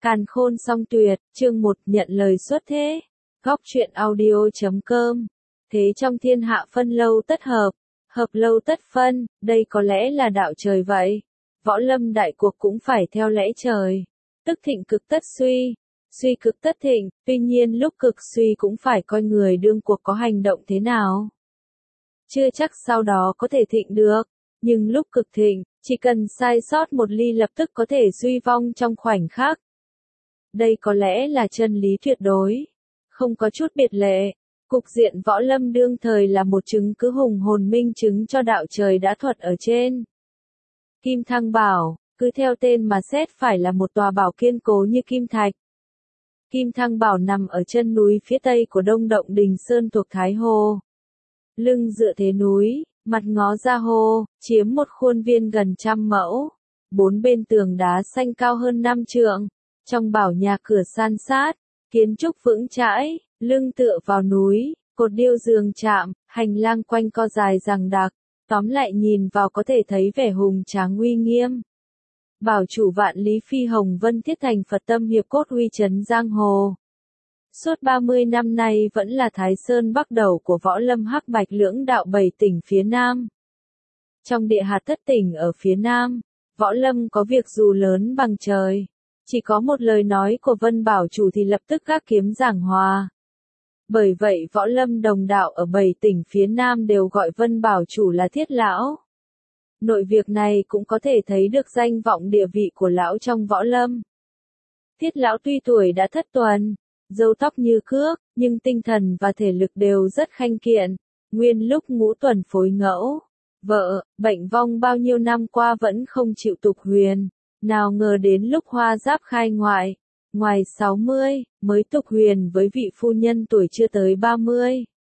Càn khôn song tuyệt, chương 1 nhận lời xuất thế. Góc truyện audio.com. Thế trong thiên hạ phân lâu tất hợp, hợp lâu tất phân, đây có lẽ là đạo trời vậy. Võ lâm đại cuộc cũng phải theo lẽ trời. Tức thịnh cực tất suy, suy cực tất thịnh, tuy nhiên lúc cực suy cũng phải coi người đương cuộc có hành động thế nào. Chưa chắc sau đó có thể thịnh được, nhưng lúc cực thịnh, chỉ cần sai sót một ly lập tức có thể suy vong trong khoảnh khắc. Đây có lẽ là chân lý tuyệt đối, không có chút biệt lệ. Cục diện võ lâm đương thời là một chứng cứ hùng hồn minh chứng cho đạo trời đã thuật ở trên. Kim Thăng Bảo, cứ theo tên mà xét phải là một tòa bảo kiên cố như kim thạch. Kim Thăng Bảo nằm ở chân núi phía tây của Đông Động Đình Sơn thuộc Thái Hồ. Lưng dựa thế núi, mặt ngó ra hồ, chiếm một khuôn viên gần 100 mẫu. Bốn bên tường đá xanh cao hơn 5 trượng. Trong bảo nhà cửa san sát, kiến trúc vững chãi, lưng tựa vào núi, cột điêu giường chạm, hành lang quanh co dài dằng đặc, tóm lại nhìn vào có thể thấy vẻ hùng tráng uy nghiêm. Bảo chủ Vạn Lý Phi Hồng Vân thiết thành Phật tâm hiệp cốt uy chấn giang hồ. Suốt 30 năm nay vẫn là Thái Sơn bắc đầu của võ lâm hắc bạch lưỡng đạo 7 tỉnh phía Nam. Trong địa hạt thất tỉnh ở phía Nam, võ lâm có việc dù lớn bằng trời. Chỉ có một lời nói của Vân Bảo chủ thì lập tức gác kiếm giảng hòa. Bởi vậy võ lâm đồng đạo ở 7 tỉnh phía Nam đều gọi Vân Bảo chủ là Thiết Lão. Nội việc này cũng có thể thấy được danh vọng địa vị của lão trong võ lâm. Thiết Lão tuy tuổi đã thất tuần, râu tóc như cước, nhưng tinh thần và thể lực đều rất khanh kiện. Nguyên lúc ngũ tuần phối ngẫu, vợ, bệnh vong bao nhiêu năm qua vẫn không chịu tục huyền. Nào ngờ đến lúc hoa giáp khai ngoại, ngoài 60, mới tục huyền với vị phu nhân tuổi chưa tới 30.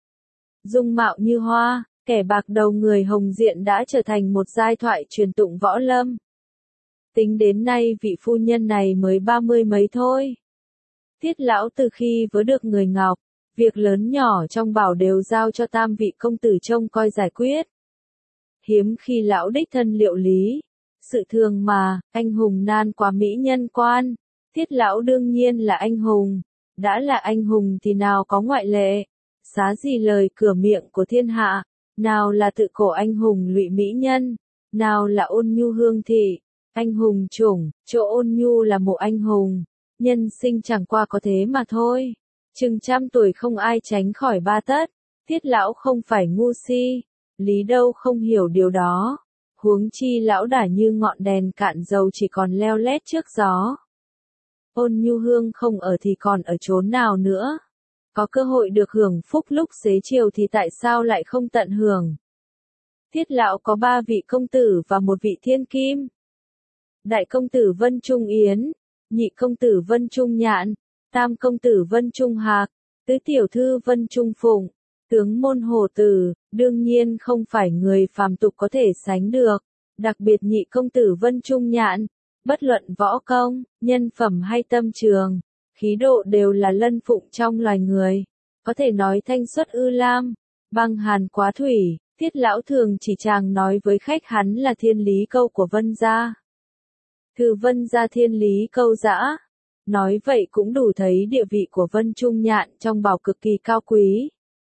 Dung mạo như hoa, kẻ bạc đầu người hồng diện đã trở thành một giai thoại truyền tụng võ lâm. Tính đến nay vị phu nhân này mới 30 mấy thôi. Thiết Lão từ khi vớ được người ngọc, việc lớn nhỏ trong bảo đều giao cho tam vị công tử trông coi giải quyết. Hiếm khi lão đích thân liệu lý. Sự thường mà, anh hùng nan quá mỹ nhân quan. Thiết Lão đương nhiên là anh hùng. Đã là anh hùng thì nào có ngoại lệ. Xá gì lời cửa miệng của thiên hạ. Nào là tự cổ anh hùng lụy mỹ nhân. Nào là ôn nhu hương thị. Anh hùng chủng, chỗ ôn nhu là một anh hùng. Nhân sinh chẳng qua có thế mà thôi. Chừng 100 tuổi không ai tránh khỏi ba tất. Thiết Lão không phải ngu si. Lý đâu không hiểu điều đó. Huống chi lão đã như ngọn đèn cạn dầu chỉ còn leo lét trước gió. Ôn nhu hương không ở thì còn ở chốn nào nữa. Có cơ hội được hưởng phúc lúc xế chiều thì tại sao lại không tận hưởng. Thiết Lão có 3 vị công tử và một vị thiên kim. Đại công tử Vân Trung Yến, nhị công tử Vân Trung Nhạn, tam công tử Vân Trung Hạc, tứ tiểu thư Vân Trung Phụng. Tướng môn hồ tử, đương nhiên không phải người phàm tục có thể sánh được, đặc biệt nhị công tử Vân Trung Nhạn, bất luận võ công, nhân phẩm hay tâm trường, khí độ đều là lân phụng trong loài người, có thể nói thanh xuất ư lam, băng hàn quá thủy. Thiết Lão thường chỉ chàng nói với khách hắn là thiên lý câu của Vân gia. Thư Vân gia thiên lý câu dã, nói vậy cũng đủ thấy địa vị của Vân Trung Nhạn trong bảo cực kỳ cao quý.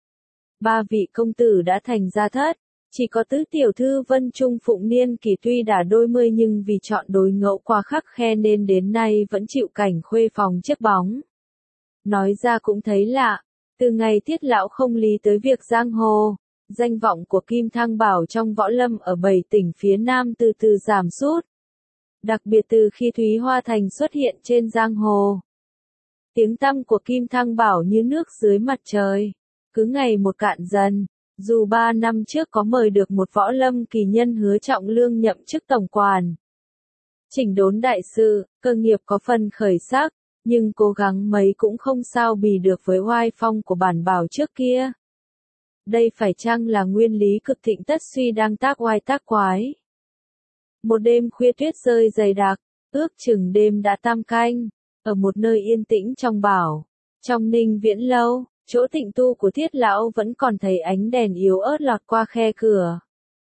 3 vị công tử đã thành gia thất, chỉ có tứ tiểu thư Vân Trung Phụng niên kỳ tuy đã đôi mươi nhưng vì chọn đối ngẫu quá khắc khe nên đến nay vẫn chịu cảnh khuê phòng chiếc bóng. Nói ra cũng thấy lạ, từ ngày Thiết Lão không lý tới việc giang hồ, danh vọng của Kim Thăng Bảo trong võ lâm ở 7 tỉnh phía Nam từ từ giảm sút. Đặc biệt từ khi Thúy Hoa Thành xuất hiện trên giang hồ. Tiếng tăm của Kim Thăng Bảo như nước dưới mặt trời. Cứ ngày một cạn dần, dù 3 năm trước có mời được một võ lâm kỳ nhân Hứa Trọng Lương nhậm chức tổng quản. Chỉnh đốn đại sự, cơ nghiệp có phần khởi sắc, nhưng cố gắng mấy cũng không sao bì được với oai phong của bản bảo trước kia. Đây phải chăng là nguyên lý cực thịnh tất suy đang tác oai tác quái. Một đêm khuya tuyết rơi dày đặc, ước chừng đêm đã tam canh, ở một nơi yên tĩnh trong bảo, trong Ninh Viễn lâu. Chỗ tịnh tu của Thiết Lão vẫn còn thấy ánh đèn yếu ớt lọt qua khe cửa.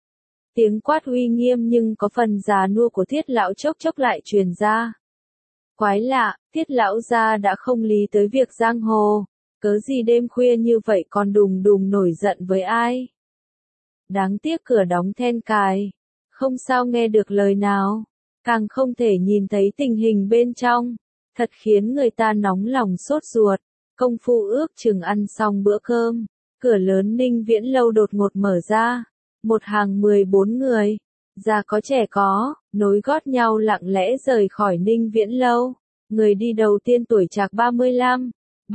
Tiếng quát uy nghiêm nhưng có phần già nua của Thiết Lão chốc chốc lại truyền ra. Quái lạ, Tiết lão gia đã không lý tới việc giang hồ, cớ gì đêm khuya như vậy còn đùng đùng nổi giận với ai. Đáng tiếc cửa đóng then cài, không sao nghe được lời nào, càng không thể nhìn thấy tình hình bên trong, thật khiến người ta nóng lòng sốt ruột. Công phu ước chừng ăn xong bữa cơm, cửa lớn Ninh Viễn Lâu đột ngột mở ra, một hàng 14 người, già có trẻ có, nối gót nhau lặng lẽ rời khỏi Ninh Viễn Lâu. Người đi đầu tiên tuổi trạc 35,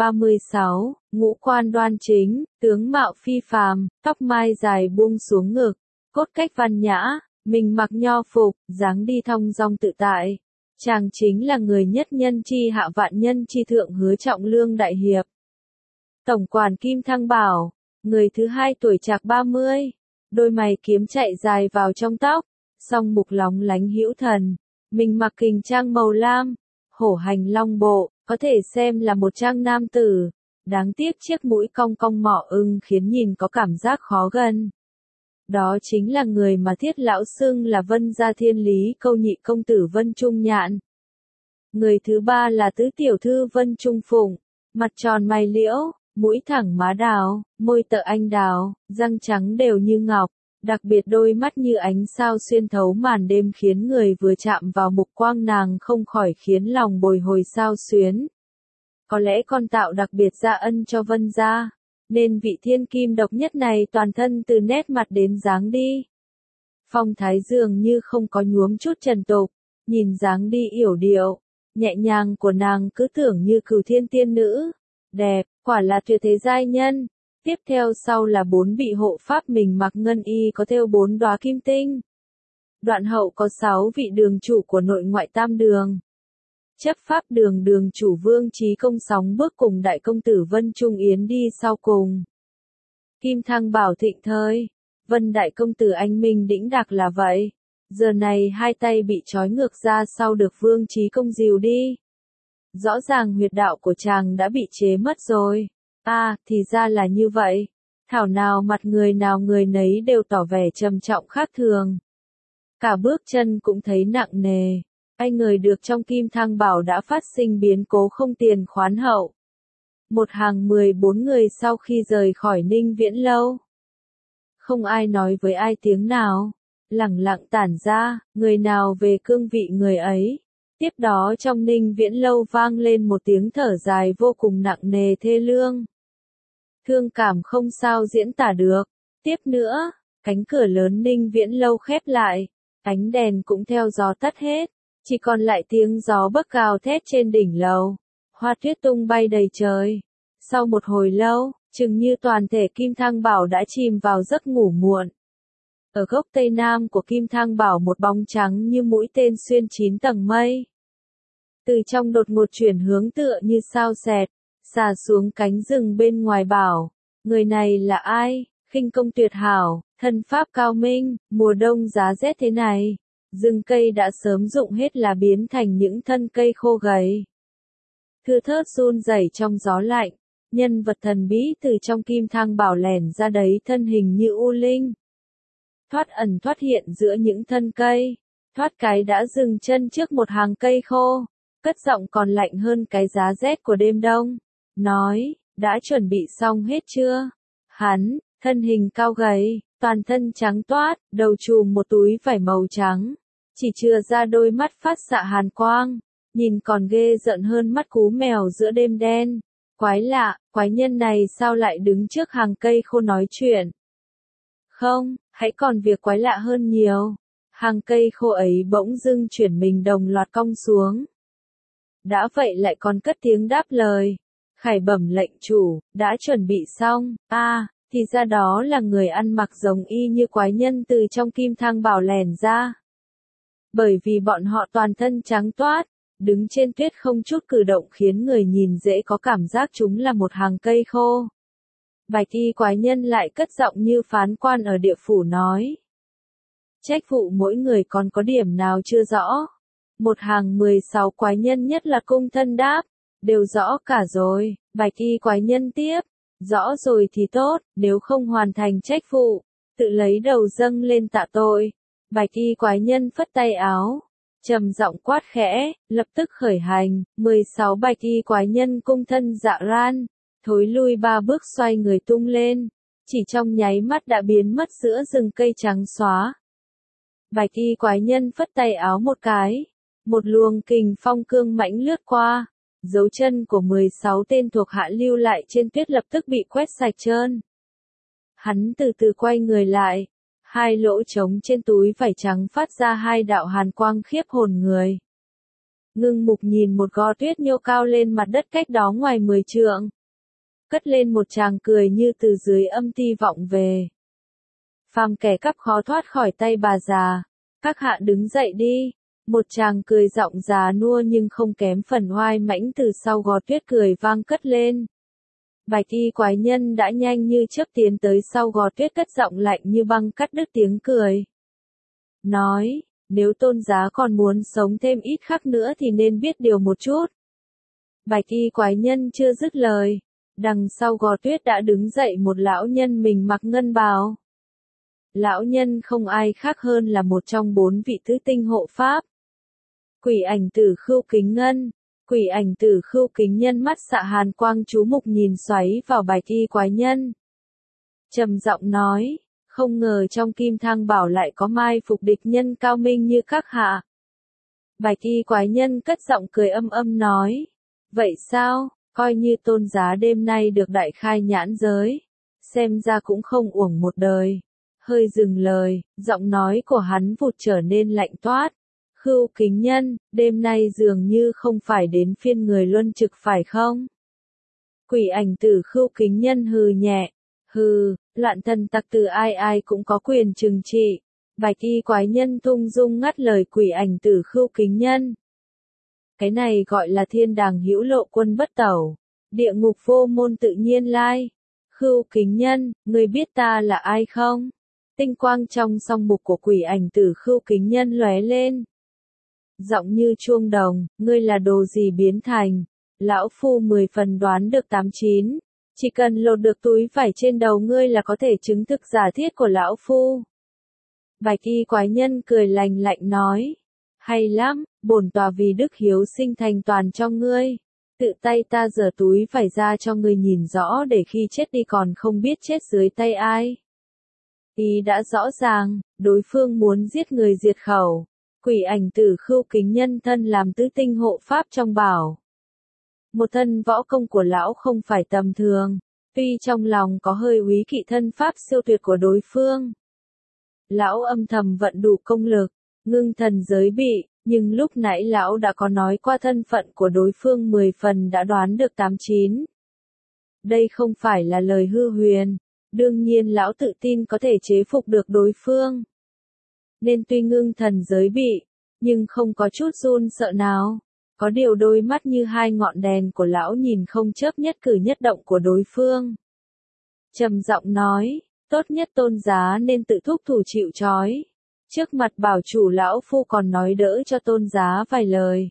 36, ngũ quan đoan chính, tướng mạo phi phàm, tóc mai dài buông xuống ngực, cốt cách văn nhã, mình mặc nho phục, dáng đi thong dong tự tại. Chàng chính là người nhất nhân chi hạ vạn nhân chi thượng Hứa Trọng Lương đại hiệp. Tổng quản Kim Thăng Bảo, người thứ hai tuổi trạc 30, đôi mày kiếm chạy dài vào trong tóc, song mục lóng lánh hữu thần, mình mặc kình trang màu lam, hổ hành long bộ, có thể xem là một trang nam tử, đáng tiếc chiếc mũi cong cong mỏ ưng khiến nhìn có cảm giác khó gần. Đó chính là người mà Thiết lão xưng là Vân Gia Thiên Lý Câu nhị công tử Vân Trung Nhạn. Người thứ ba là tứ tiểu thư Vân Trung Phụng, mặt tròn mày liễu, mũi thẳng má đào, môi tợ anh đào, răng trắng đều như ngọc, đặc biệt đôi mắt như ánh sao xuyên thấu màn đêm khiến người vừa chạm vào mục quang nàng không khỏi khiến lòng bồi hồi xao xuyến. Có lẽ con tạo đặc biệt gia ân cho Vân gia, nên vị thiên kim độc nhất này toàn thân từ nét mặt đến dáng đi. Phong thái dường như không có nhuốm chút trần tục, nhìn dáng đi yểu điệu, nhẹ nhàng của nàng cứ tưởng như cửu thiên tiên nữ. Đẹp, quả là tuyệt thế giai nhân. Tiếp theo sau là 4 vị hộ pháp mình mặc ngân y có thêu 4 đóa kim tinh. Đoạn hậu có 6 vị đường chủ của nội ngoại tam đường. Chấp pháp đường đường chủ Vương Chí Công sóng bước cùng đại công tử Vân Trung Yến đi sau cùng. Kim Thăng Bảo thịnh thời, Vân đại công tử anh minh đĩnh đạc là vậy. Giờ này hai tay bị trói ngược ra sau được Vương Chí Công dìu đi. Rõ ràng huyệt đạo của chàng đã bị chế mất rồi. Thì ra là như vậy. Thảo nào mặt người nào người nấy đều tỏ vẻ trầm trọng khác thường. Cả bước chân cũng thấy nặng nề. Ai ngờ được trong Kim Thăng Bảo đã phát sinh biến cố không tiền khoán hậu. Một hàng 14 người sau khi rời khỏi Ninh Viễn Lâu. Không ai nói với ai tiếng nào. Lẳng lặng tản ra, người nào về cương vị người ấy. Tiếp đó trong Ninh Viễn Lâu vang lên một tiếng thở dài vô cùng nặng nề thê lương. Thương cảm không sao diễn tả được. Tiếp nữa, cánh cửa lớn Ninh Viễn Lâu khép lại, ánh đèn cũng theo gió tắt hết, chỉ còn lại tiếng gió bấc gào thét trên đỉnh lầu. Hoa tuyết tung bay đầy trời. Sau một hồi lâu, chừng như toàn thể Kim Thăng Bảo đã chìm vào giấc ngủ muộn. Ở góc tây nam của Kim Thăng Bảo một bóng trắng như mũi tên xuyên 9 tầng mây. Từ trong đột ngột chuyển hướng tựa như sao xẹt, xà xuống cánh rừng bên ngoài bảo. Người này là ai? Khinh công tuyệt hảo, thân pháp cao minh, mùa đông giá rét thế này. Rừng cây đã sớm rụng hết lá biến thành những thân cây khô gầy. Thưa thớt run rẩy trong gió lạnh, nhân vật thần bí từ trong Kim Thăng Bảo lẻn ra đấy thân hình như u linh. Thoát ẩn thoát hiện giữa những thân cây, thoát cái đã dừng chân trước một hàng cây khô, cất giọng còn lạnh hơn cái giá rét của đêm đông, nói, đã chuẩn bị xong hết chưa? Hắn, thân hình cao gầy, toàn thân trắng toát, đầu trùm một túi vải màu trắng, chỉ chừa ra đôi mắt phát xạ hàn quang, nhìn còn ghê rợn hơn mắt cú mèo giữa đêm đen. Quái lạ, quái nhân này sao lại đứng trước hàng cây khô nói chuyện? Không, hãy còn việc quái lạ hơn nhiều. Hàng cây khô ấy bỗng dưng chuyển mình đồng loạt cong xuống. Đã vậy lại còn cất tiếng đáp lời. Khải bẩm lệnh chủ, đã chuẩn bị xong. Thì ra đó là người ăn mặc giống y như quái nhân từ trong Kim Thăng Bảo lèn ra. Bởi vì bọn họ toàn thân trắng toát, đứng trên tuyết không chút cử động khiến người nhìn dễ có cảm giác chúng là một hàng cây khô. Bạch y quái nhân lại cất giọng như phán quan ở địa phủ nói. Trách vụ mỗi người còn có điểm nào chưa rõ. Một hàng 16 quái nhân nhất là cung thân đáp. Đều rõ cả rồi, bạch y quái nhân tiếp. Rõ rồi thì tốt, nếu không hoàn thành trách vụ, tự lấy đầu dâng lên tạ tội. Bạch y quái nhân phất tay áo. Trầm giọng quát khẽ, lập tức khởi hành, 16 bạch y quái nhân cung thân dạ ran, thối lui 3 bước xoay người tung lên, chỉ trong nháy mắt đã biến mất giữa rừng cây trắng xóa. Bạch y quái nhân phất tay áo một cái, một luồng kình phong cương mãnh lướt qua, dấu chân của 16 tên thuộc hạ lưu lại trên tuyết lập tức bị quét sạch trơn. Hắn từ từ quay người lại, hai lỗ trống trên túi vải trắng phát ra hai đạo hàn quang khiếp hồn người. Ngưng mục nhìn một gò tuyết nhô cao lên mặt đất cách đó ngoài 10 trượng. Cất lên một tràng cười như từ dưới âm ti vọng về. Phàm kẻ cắp khó thoát khỏi tay bà già. Các hạ đứng dậy đi. Một tràng cười giọng già nua nhưng không kém phần oai mãnh từ sau gò tuyết cười vang cất lên. Bạch y quái nhân đã nhanh như chớp tiến tới sau gò tuyết cất giọng lạnh như băng cắt đứt tiếng cười. Nói, nếu tôn giá còn muốn sống thêm ít khắc nữa thì nên biết điều một chút. Bạch y quái nhân chưa dứt lời. Đằng sau gò tuyết đã đứng dậy một lão nhân mình mặc ngân bào. Lão nhân không ai khác hơn là một trong 4 vị tứ tinh hộ pháp. Quỷ ảnh tử Khưu Kính Ngân. Quỷ ảnh tử Khưu Kính Nhân mắt xạ hàn quang chú mục nhìn xoáy vào bạch y quái nhân. Trầm giọng nói, không ngờ trong Kim Thang Bảo lại có mai phục địch nhân cao minh như các hạ. Bạch y quái nhân cất giọng cười âm âm nói, vậy sao, coi như tôn giá đêm nay được đại khai nhãn giới, xem ra cũng không uổng một đời. Hơi dừng lời, giọng nói của hắn vụt trở nên lạnh toát. Khưu Kính Nhân, đêm nay dường như không phải đến phiên người luân trực phải không? Quỷ ảnh tử Khưu Kính Nhân hừ nhẹ. Hừ, loạn thần tặc tử ai ai cũng có quyền trừng trị. Bạch y quái nhân tung dung ngắt lời quỷ ảnh tử Khưu Kính Nhân. Cái này gọi là thiên đàng hữu lộ quân bất tẩu. Địa ngục vô môn tự nhiên lai. Khưu Kính Nhân, ngươi biết ta là ai không? Tinh quang trong song mục của quỷ ảnh tử Khưu Kính Nhân lóe lên. Giọng như chuông đồng, ngươi là đồ gì biến thành? Lão phu 10 phần đoán được 89. Chỉ cần lột được túi vải trên đầu ngươi là có thể chứng thực giả thiết của lão phu. Bạch y quái nhân cười lành lạnh nói. Hay lắm, bổn tòa vì đức hiếu sinh thành toàn cho ngươi. Tự tay ta giở túi vải ra cho ngươi nhìn rõ để khi chết đi còn không biết chết dưới tay ai. Ý đã rõ ràng, đối phương muốn giết người diệt khẩu. Quỷ ảnh tử Khưu Kính Nhân thân làm tứ tinh hộ pháp trong bảo. Một thân võ công của lão không phải tầm thường, tuy trong lòng có hơi úy kỵ thân pháp siêu tuyệt của đối phương. Lão âm thầm vận đủ công lực, ngưng thần giới bị, nhưng lúc nãy lão đã có nói qua thân phận của đối phương 10 phần đã đoán được 89. Đây không phải là lời hư huyền, đương nhiên lão tự tin có thể chế phục được đối phương. Nên tuy ngưng thần giới bị, nhưng không có chút run sợ nào. Có điều đôi mắt như hai ngọn đèn của lão nhìn không chớp nhất cử nhất động của đối phương. Trầm giọng nói, tốt nhất tôn giá nên tự thúc thủ chịu trói. Trước mặt bảo chủ lão phu còn nói đỡ cho tôn giá vài lời.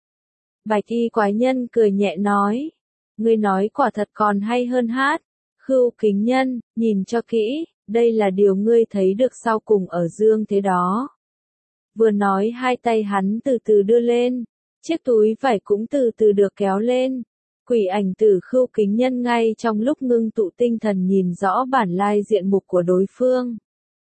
Bạch y quái nhân cười nhẹ nói, ngươi nói quả thật còn hay hơn hát. Khưu Kính Nhân, nhìn cho kỹ, đây là điều ngươi thấy được sau cùng ở dương thế đó. Vừa nói hai tay hắn từ từ đưa lên, chiếc túi vải cũng từ từ được kéo lên. Quỷ ảnh tử Khưu Kính Nhân ngay trong lúc ngưng tụ tinh thần nhìn rõ bản lai diện mục của đối phương.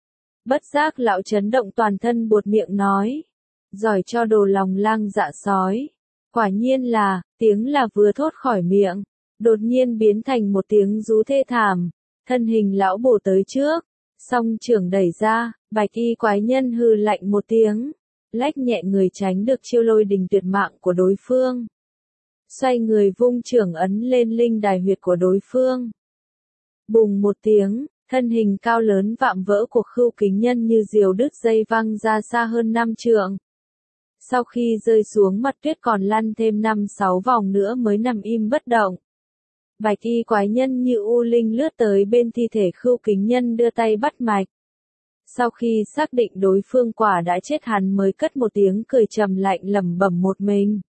Bất giác lão chấn động toàn thân buột miệng nói, giỏi cho đồ lòng lang dạ sói. Quả nhiên là, tiếng là vừa thốt khỏi miệng, đột nhiên biến thành một tiếng rú thê thảm. Thân hình lão bổ tới trước, song trưởng đẩy ra, bạch y quái nhân hừ lạnh một tiếng, lách nhẹ người tránh được chiêu lôi đình tuyệt mạng của đối phương. Xoay người vung trưởng ấn lên linh đài huyệt của đối phương. Bùng một tiếng, thân hình cao lớn vạm vỡ của Khưu Kính Nhân như diều đứt dây văng ra xa hơn 5 trượng. Sau khi rơi xuống mặt tuyết còn lăn thêm 5-6 vòng nữa mới nằm im bất động. Bạch y quái nhân như u linh lướt tới bên thi thể Khưu Kính Nhân đưa tay bắt mạch. Sau khi xác định đối phương quả đã chết hắn mới cất một tiếng cười trầm lạnh lẩm bẩm một mình.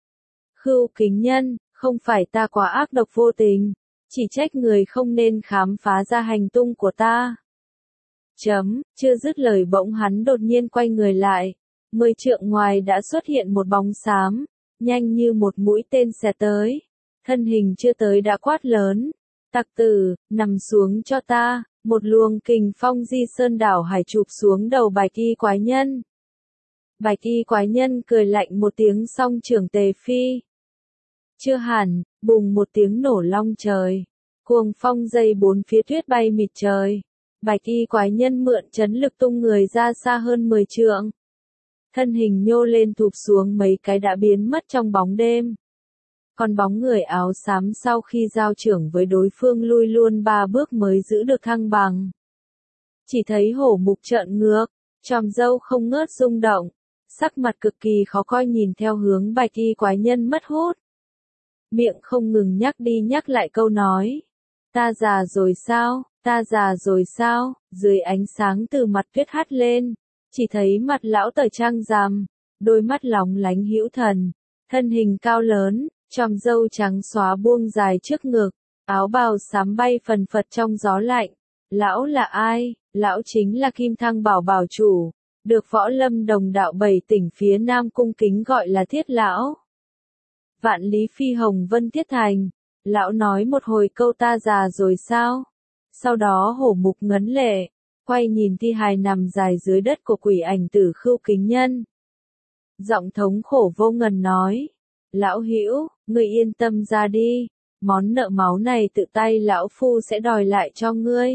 Khưu Kính Nhân, không phải ta quá ác độc vô tình, chỉ trách người không nên khám phá ra hành tung của ta. Chưa dứt lời bỗng hắn đột nhiên quay người lại. 10 trượng ngoài đã xuất hiện một bóng xám, nhanh như một mũi tên xẹt tới. Thân hình chưa tới đã quát lớn. Tặc tử, nằm xuống cho ta, một luồng kình phong di sơn đảo hải chụp xuống đầu bạch y quái nhân. Bạch y quái nhân cười lạnh một tiếng song trưởng tề phi. Chưa hẳn, bùng một tiếng nổ long trời. Cuồng phong dây bốn phía tuyết bay mịt trời. Bạch y quái nhân mượn chấn lực tung người ra xa hơn 10 trượng. Thân hình nhô lên thụp xuống mấy cái đã biến mất trong bóng đêm. Còn bóng người áo xám sau khi giao trưởng với đối phương lui luôn 3 bước mới giữ được thăng bằng. Chỉ thấy hổ mục trợn ngược, chòm râu không ngớt rung động, sắc mặt cực kỳ khó coi nhìn theo hướng bạch y quái nhân mất hút. Miệng không ngừng nhắc đi nhắc lại câu nói. Ta già rồi sao, ta già rồi sao, dưới ánh sáng từ mặt tuyết hắt lên, chỉ thấy mặt lão tởi trang rằm, đôi mắt lóng lánh hữu thần, thân hình cao lớn, chòm râu trắng xóa buông dài trước ngực, áo bào xám bay phần phật trong gió lạnh. Lão là ai? Lão chính là Kim Thăng Bảo bảo chủ, được Võ Lâm Đồng đạo 7 tỉnh phía Nam cung kính gọi là Thiết lão. Vạn lý phi hồng vân thiết thành, lão nói một hồi câu ta già rồi sao? Sau đó hổ mục ngấn lệ, quay nhìn thi hài nằm dài dưới đất của quỷ ảnh Tử Khưu Kính Nhân. Giọng thống khổ vô ngần nói, lão hữu, ngươi yên tâm ra đi, món nợ máu này tự tay lão phu sẽ đòi lại cho ngươi.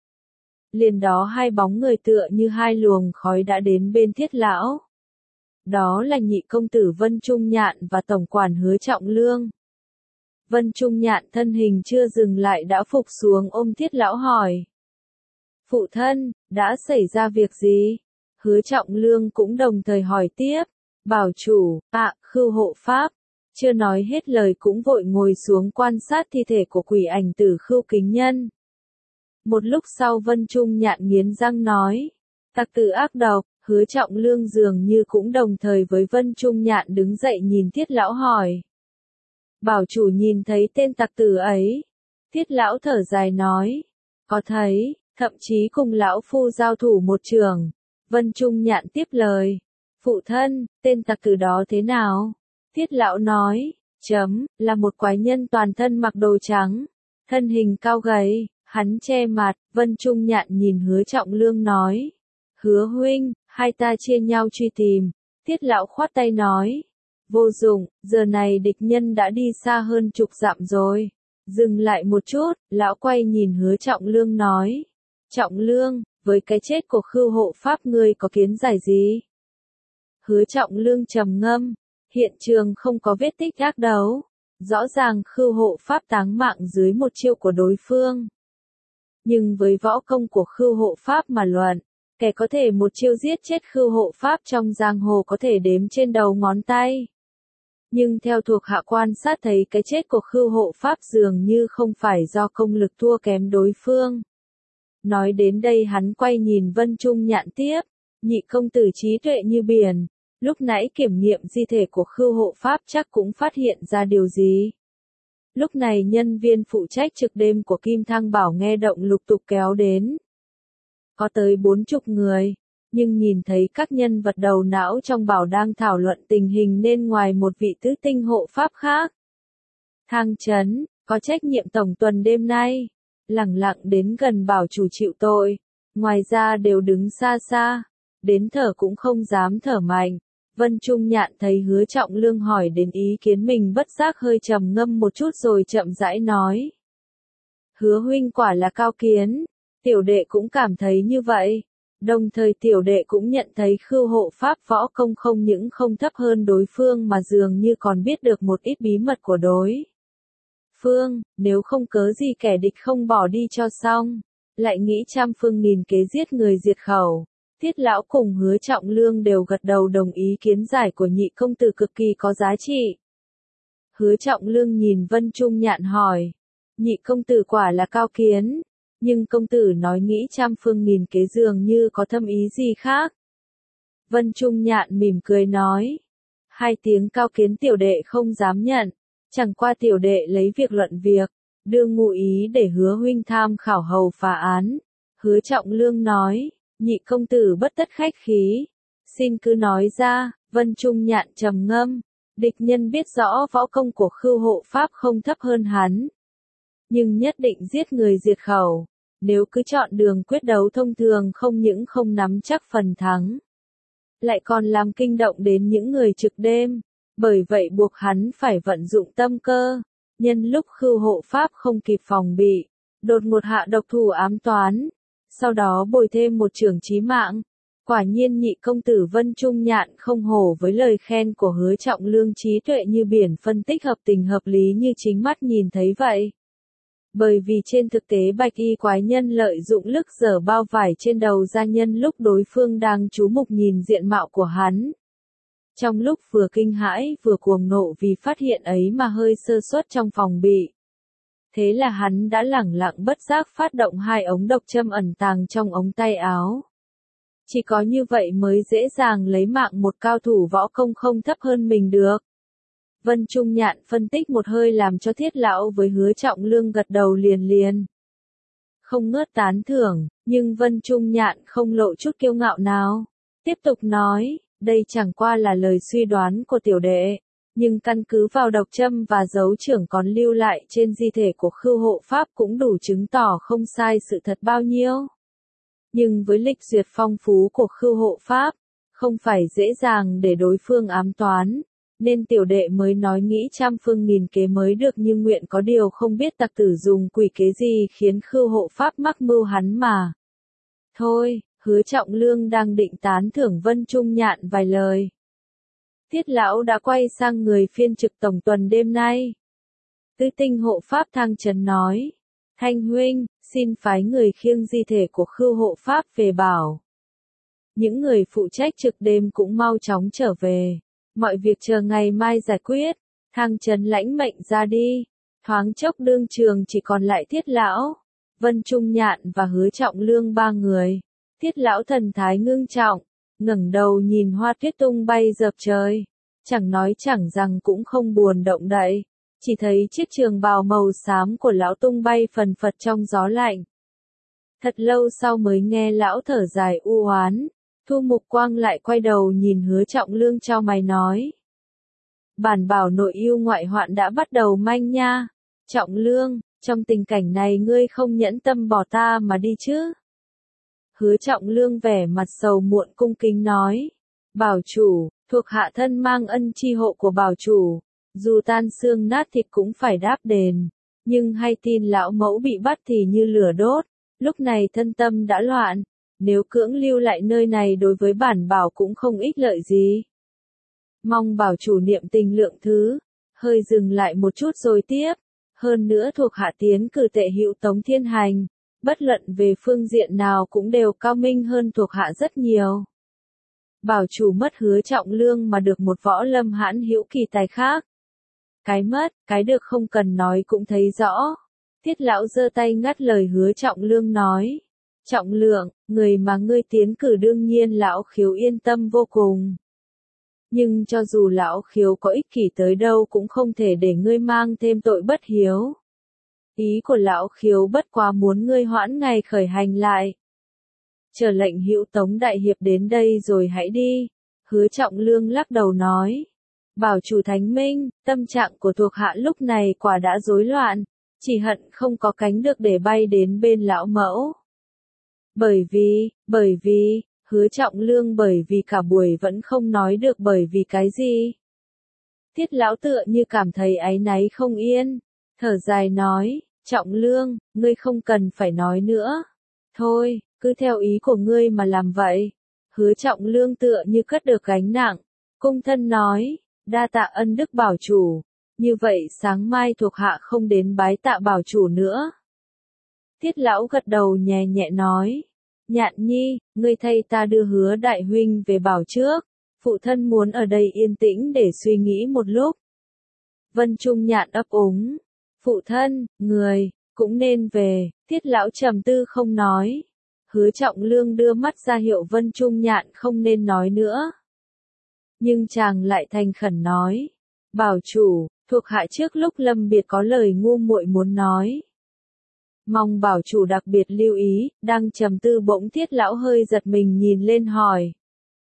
Liền đó hai bóng người tựa như hai luồng khói đã đến bên Thiết lão. Đó là nhị công tử Vân Trung Nhạn và tổng quản Hứa Trọng Lương. Vân Trung Nhạn thân hình chưa dừng lại đã phục xuống ôm Thiết lão hỏi. Phụ thân, đã xảy ra việc gì? Hứa Trọng Lương cũng đồng thời hỏi tiếp. Bảo chủ, Khưu hộ pháp. Chưa nói hết lời cũng vội ngồi xuống quan sát thi thể của quỷ ảnh Tử Khưu Kính Nhân. Một lúc sau Vân Trung Nhạn nghiến răng nói. Tặc tử ác độc. Hứa Trọng Lương dường như cũng đồng thời với Vân Trung Nhạn đứng dậy nhìn Thiết lão hỏi. Bảo chủ nhìn thấy tên tặc tử ấy. Thiết lão thở dài nói. Có thấy, thậm chí cùng lão phu giao thủ một trường. Vân Trung Nhạn tiếp lời. Phụ thân, tên tặc tử đó thế nào? Thiết lão nói. Là một quái nhân toàn thân mặc đồ trắng. Thân hình cao gầy, hắn che mặt. Vân Trung Nhạn nhìn Hứa Trọng Lương nói. Hứa huynh, hai ta chia nhau truy tìm. Thiết lão khoát tay nói. Vô dụng, giờ này địch nhân đã đi xa hơn 10 dặm rồi. Dừng lại một chút, lão quay nhìn Hứa Trọng Lương nói. Trọng Lương, với cái chết của Khưu hộ pháp ngươi có kiến giải gì? Hứa Trọng Lương trầm ngâm. Hiện trường không có vết tích ác đấu. Rõ ràng Khưu hộ pháp táng mạng dưới một chiêu của đối phương. Nhưng với võ công của Khưu hộ pháp mà luận, kẻ có thể một chiêu giết chết Khưu hộ pháp trong giang hồ có thể đếm trên đầu ngón tay. Nhưng theo thuộc hạ quan sát thấy cái chết của Khưu hộ pháp dường như không phải do công lực thua kém đối phương. Nói đến đây hắn quay nhìn Vân Trung Nhạn tiếp, nhị công tử trí tuệ như biển, lúc nãy kiểm nghiệm di thể của Khưu hộ pháp chắc cũng phát hiện ra điều gì. Lúc này nhân viên phụ trách trực đêm của Kim Thăng Bảo nghe động lục tục kéo đến. Có tới 40 người, nhưng nhìn thấy các nhân vật đầu não trong bảo đang thảo luận tình hình nên ngoài một vị tứ tinh hộ pháp khác. Thang Chấn, có trách nhiệm tổng tuần đêm nay, lẳng lặng đến gần bảo chủ chịu tội, ngoài ra đều đứng xa xa, đến thở cũng không dám thở mạnh. Vân Trung Nhạn thấy Hứa Trọng Lương hỏi đến ý kiến mình bất giác hơi trầm ngâm một chút rồi chậm rãi nói. Hứa huynh quả là cao kiến, tiểu đệ cũng cảm thấy như vậy, đồng thời tiểu đệ cũng nhận thấy Khưu hộ pháp võ công không những không thấp hơn đối phương mà dường như còn biết được một ít bí mật của đối phương, nếu không cớ gì kẻ địch không bỏ đi cho xong, lại nghĩ trăm phương nghìn kế giết người diệt khẩu. Thiết lão cùng Hứa Trọng Lương đều gật đầu đồng ý kiến giải của nhị công tử cực kỳ có giá trị. Hứa Trọng Lương nhìn Vân Trung Nhạn hỏi, nhị công tử quả là cao kiến, nhưng công tử nói nghĩ trăm phương nghìn kế dường như có thâm ý gì khác. Vân Trung Nhạn mỉm cười nói, hai tiếng cao kiến tiểu đệ không dám nhận, chẳng qua tiểu đệ lấy việc luận việc, đưa ngụ ý để Hứa huynh tham khảo hầu phá án. Hứa Trọng Lương nói, nhị công tử bất tất khách khí, Xin cứ nói ra, Vân Trung Nhạn trầm ngâm. Địch nhân biết rõ võ công của Khưu Hộ Pháp không thấp hơn hắn. Nhưng nhất định giết người diệt khẩu. Nếu cứ chọn đường quyết đấu thông thường không những không nắm chắc phần thắng, lại còn làm kinh động đến những người trực đêm. Bởi vậy buộc hắn phải vận dụng tâm cơ. Nhân lúc Khưu Hộ Pháp không kịp phòng bị, đột ngột hạ độc thủ ám toán. Sau đó bồi thêm một chưởng chí mạng. Quả nhiên nhị công tử Vân Trung Nhạn không hổ với lời khen của Hứa Trọng Lương, trí tuệ như biển, phân tích hợp tình hợp lý như chính mắt nhìn thấy vậy. Bởi vì trên thực tế bạch y quái nhân lợi dụng lức dở bao vải trên đầu gia nhân lúc đối phương đang chú mục nhìn diện mạo của hắn. Trong lúc vừa kinh hãi vừa cuồng nộ vì phát hiện ấy mà hơi sơ suất trong phòng bị. Thế là hắn đã lẳng lặng bất giác phát động 2 ống độc châm ẩn tàng trong ống tay áo. Chỉ có như vậy mới dễ dàng lấy mạng một cao thủ võ công không thấp hơn mình được. Vân Trung Nhạn phân tích một hơi làm cho Thiết lão với Hứa Trọng Lương gật đầu liền liền. Không ngớt tán thưởng, nhưng Vân Trung Nhạn không lộ chút kiêu ngạo nào. Tiếp tục nói, đây chẳng qua là lời suy đoán của tiểu đệ, nhưng căn cứ vào độc châm và dấu chưởng còn lưu lại trên di thể của Khưu Hộ Pháp cũng đủ chứng tỏ không sai sự thật bao nhiêu. Nhưng với lịch duyệt phong phú của Khưu Hộ Pháp, không phải dễ dàng để đối phương ám toán, nên tiểu đệ mới nói nghĩ trăm phương nghìn kế mới được, nhưng nguyện có điều không biết tặc tử dùng quỷ kế gì khiến Khưu Hộ Pháp mắc mưu hắn mà. Thôi, Hứa Trọng Lương đang định tán thưởng Vân Trung Nhạn vài lời. Thiết lão đã quay sang người phiên trực tổng tuần đêm nay. Tứ tinh hộ pháp Thang Trấn nói, Thanh huynh, xin phái người khiêng di thể của Khưu Hộ Pháp về bảo. Những người phụ trách trực đêm cũng mau chóng trở về. Mọi việc chờ ngày mai giải quyết. Thang Trấn lãnh mệnh ra đi. Thoáng chốc đương trường chỉ còn lại Thiết lão, Vân Trung Nhạn và Hứa Trọng Lương 3 người. Thiết lão thần thái ngưng trọng, ngẩng đầu nhìn hoa tuyết tung bay dợp trời. Chẳng nói chẳng rằng cũng không buồn động đậy. Chỉ thấy chiếc trường bào màu xám của lão tung bay phần phật trong gió lạnh. Thật lâu sau mới nghe lão thở dài u oán. Thu Mục Quang lại quay đầu nhìn Hứa Trọng Lương chau mày nói. Bản bảo nội yêu ngoại hoạn đã bắt đầu manh nha. Trọng Lương, trong tình cảnh này ngươi không nhẫn tâm bỏ ta mà đi chứ? Hứa Trọng Lương vẻ mặt sầu muộn cung kính nói. Bảo chủ, thuộc hạ thân mang ân chi hộ của bảo chủ. Dù tan xương nát thịt cũng phải đáp đền. Nhưng hay tin lão mẫu bị bắt thì như lửa đốt. Lúc này thân tâm đã loạn. Nếu cưỡng lưu lại nơi này đối với bản bảo cũng không ích lợi gì. Mong bảo chủ niệm tình lượng thứ. Hơi dừng lại một chút rồi tiếp. Hơn nữa thuộc hạ tiến cử tệ hữu Tống Thiên Hành. Bất luận về phương diện nào cũng đều cao minh hơn thuộc hạ rất nhiều. Bảo chủ mất Hứa Trọng Lương mà được một võ lâm hãn hữu kỳ tài khác. Cái mất, cái được không cần nói cũng thấy rõ. Thiết lão giơ tay ngắt lời Hứa Trọng Lương nói. Trọng Lượng, người mà ngươi tiến cử đương nhiên lão khiếu yên tâm vô cùng. Nhưng cho dù lão khiếu có ích kỷ tới đâu cũng không thể để ngươi mang thêm tội bất hiếu. Ý của lão khiếu bất quá muốn ngươi hoãn ngày khởi hành lại. Chờ lệnh hữu Tống đại hiệp đến đây rồi hãy đi. Hứa Trọng Lương lắc đầu nói. Bảo chủ thánh minh, tâm trạng của thuộc hạ lúc này quả đã rối loạn. Chỉ hận không có cánh được để bay đến bên lão mẫu. Bởi vì, Hứa Trọng Lương bởi vì cả buổi vẫn không nói được bởi vì cái gì. Thiết lão tựa như cảm thấy áy náy không yên. Thở dài nói, Trọng Lương, ngươi không cần phải nói nữa. Thôi, cứ theo ý của ngươi mà làm vậy. Hứa Trọng Lương tựa như cất được gánh nặng. Cung thân nói, đa tạ ân đức bảo chủ. Như vậy sáng mai thuộc hạ không đến bái tạ bảo chủ nữa. Thiết lão gật đầu nhẹ nhẹ nói. Nhạn nhi, ngươi thay ta đưa Hứa đại huynh về bảo trước. Phụ thân muốn ở đây yên tĩnh để suy nghĩ một lúc. Vân Trung Nhạn ấp úng. Phụ thân, người, cũng nên về. Thiết lão trầm tư không nói. Hứa Trọng Lương đưa mắt ra hiệu Vân Trung Nhạn không nên nói nữa. Nhưng chàng lại thành khẩn nói. Bảo chủ, thuộc hạ trước lúc lâm biệt có lời ngu muội muốn nói. Mong bảo chủ đặc biệt lưu ý, đang trầm tư bỗng Thiết lão hơi giật mình nhìn lên hỏi.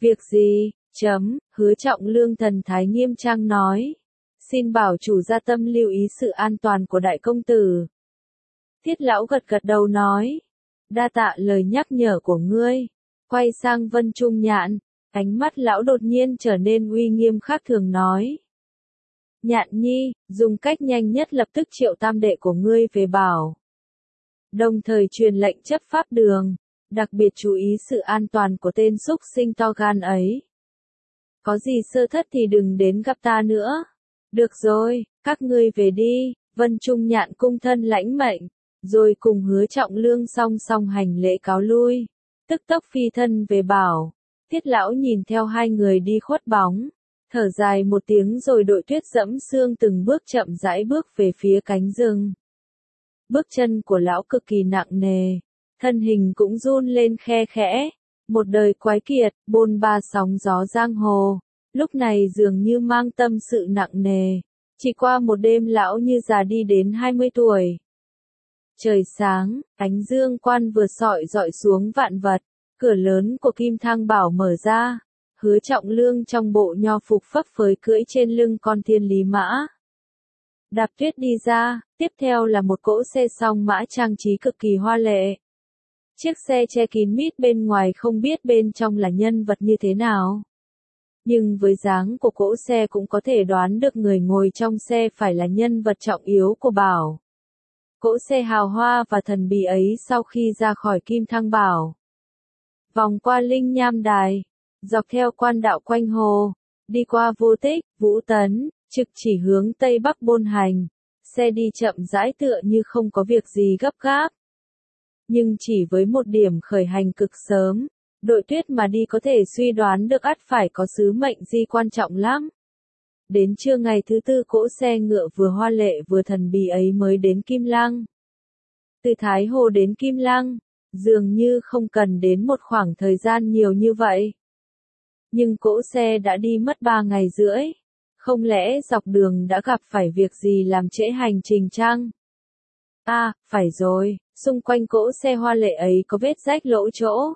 Việc gì? Hứa Trọng Lương thần thái nghiêm trang nói. Xin bảo chủ gia tâm lưu ý sự an toàn của đại công tử. Tiết lão gật gật đầu nói. Đa tạ lời nhắc nhở của ngươi. Quay sang Vân Trung Nhạn, ánh mắt lão đột nhiên trở nên uy nghiêm khác thường nói. Nhạn nhi, dùng cách nhanh nhất lập tức triệu tam đệ của ngươi về bảo. Đồng thời truyền lệnh chấp pháp đường, đặc biệt chú ý sự an toàn của tên xúc sinh to gan ấy. Có gì sơ thất thì đừng đến gặp ta nữa. Được rồi, các ngươi về đi. Vân Trung Nhạn cung thân lãnh mệnh, rồi cùng Hứa Trọng Lương song song hành lễ cáo lui, tức tốc phi thân về bảo. Tiết lão nhìn theo hai người đi khuất bóng, thở dài một tiếng rồi đội tuyết dẫm sương từng bước chậm rãi bước về phía cánh rừng. Bước chân của lão cực kỳ nặng nề, thân hình cũng run lên khe khẽ. Một đời quái kiệt, bôn ba sóng gió giang hồ, lúc này dường như mang tâm sự nặng nề. Chỉ qua một đêm lão như già đi đến 20 tuổi. Trời sáng, ánh dương quan vừa sọi dọi xuống vạn vật, cửa lớn của Kim Thang Bảo mở ra. Hứa Trọng Lương trong bộ nho phục phấp phới cưỡi trên lưng con thiên lý mã. Đạp tuyết đi ra, tiếp theo là một cỗ xe song mã trang trí cực kỳ hoa lệ. Chiếc xe che kín mít bên ngoài không biết bên trong là nhân vật như thế nào. Nhưng với dáng của cỗ xe cũng có thể đoán được người ngồi trong xe phải là nhân vật trọng yếu của bảo. Cỗ xe hào hoa và thần bí ấy sau khi ra khỏi Kim Thang Bảo, vòng qua Linh Nham Đài, dọc theo quan đạo quanh hồ, đi qua Vô Tích, Vũ Tấn, trực chỉ hướng Tây Bắc Bôn Hành. Xe đi chậm rãi tựa như không có việc gì gấp gáp. Nhưng chỉ với một điểm khởi hành cực sớm, đội tuyết mà đi có thể suy đoán được ắt phải có sứ mệnh gì quan trọng lắm. Đến trưa ngày thứ tư cỗ xe ngựa vừa hoa lệ vừa thần bí ấy mới đến Kim Lăng. Từ Thái Hồ đến Kim Lăng, dường như không cần đến một khoảng thời gian nhiều như vậy. Nhưng cỗ xe đã đi mất 3 ngày rưỡi. Không lẽ dọc đường đã gặp phải việc gì làm trễ hành trình chăng? Phải rồi, xung quanh cỗ xe hoa lệ ấy có vết rách lỗ chỗ.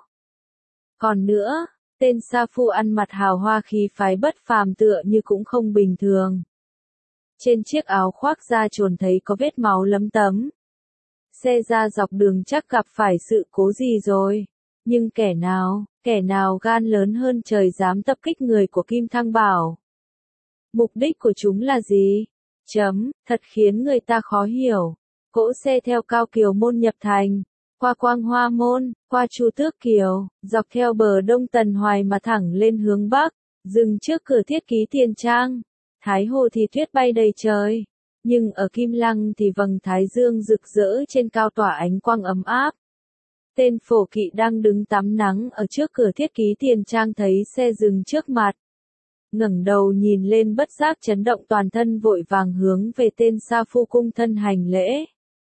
Còn nữa, tên sa phu ăn mặc hào hoa khí phái bất phàm tựa như cũng không bình thường. Trên chiếc áo khoác da trồn thấy có vết máu lấm tấm. Xe ra dọc đường chắc gặp phải sự cố gì rồi. Nhưng kẻ nào gan lớn hơn trời dám tập kích người của Kim Thang Bảo. Mục đích của chúng là gì? Thật khiến người ta khó hiểu. Cỗ xe theo Cao Kiều Môn nhập thành, qua Quang Hoa Môn, qua Chu Tước Kiều, dọc theo bờ Đông Tần Hoài mà thẳng lên hướng Bắc, dừng trước cửa Thiết Ký Tiền Trang. Thái Hồ thì tuyết bay đầy trời, nhưng ở Kim Lăng thì vầng thái dương rực rỡ trên cao tỏa ánh quang ấm áp. Tên phổ kỵ đang đứng tắm nắng ở trước cửa Thiết Ký Tiền Trang thấy xe dừng trước mặt. Ngẩng đầu nhìn lên bất giác chấn động toàn thân vội vàng hướng về tên sa phu cung thân hành lễ.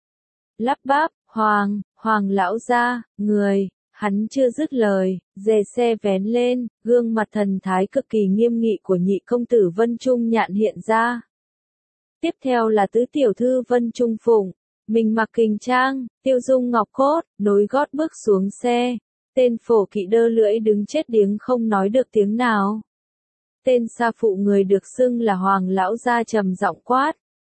Lắp bắp, Hoàng lão gia, người, hắn chưa dứt lời, dè xe vén lên, gương mặt thần thái cực kỳ nghiêm nghị của nhị công tử Vân Trung Nhạn hiện ra. Tiếp theo là tứ tiểu thư Vân Trung Phụng, mình mặc kình trang, tiêu dung ngọc cốt, nối gót bước xuống xe. Tên phổ kỵ đơ lưỡi đứng chết điếng không nói được tiếng nào. Tên sa phụ người được xưng là Hoàng lão gia trầm giọng quát.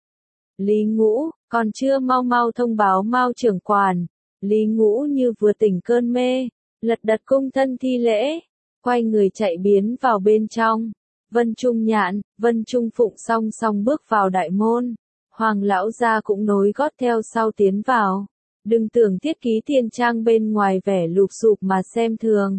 Lý Ngũ, còn chưa mau thông báo Mao trưởng quản. Lý Ngũ như vừa tỉnh cơn mê, lật đật cung thân thi lễ, quay người chạy biến vào bên trong. Vân Trung Nhạn, Vân Trung Phụng song song bước vào đại môn. Hoàng lão gia cũng nối gót theo sau tiến vào. Đừng tưởng Thiết Ký Tiền Trang bên ngoài vẻ lụp xụp mà xem thường.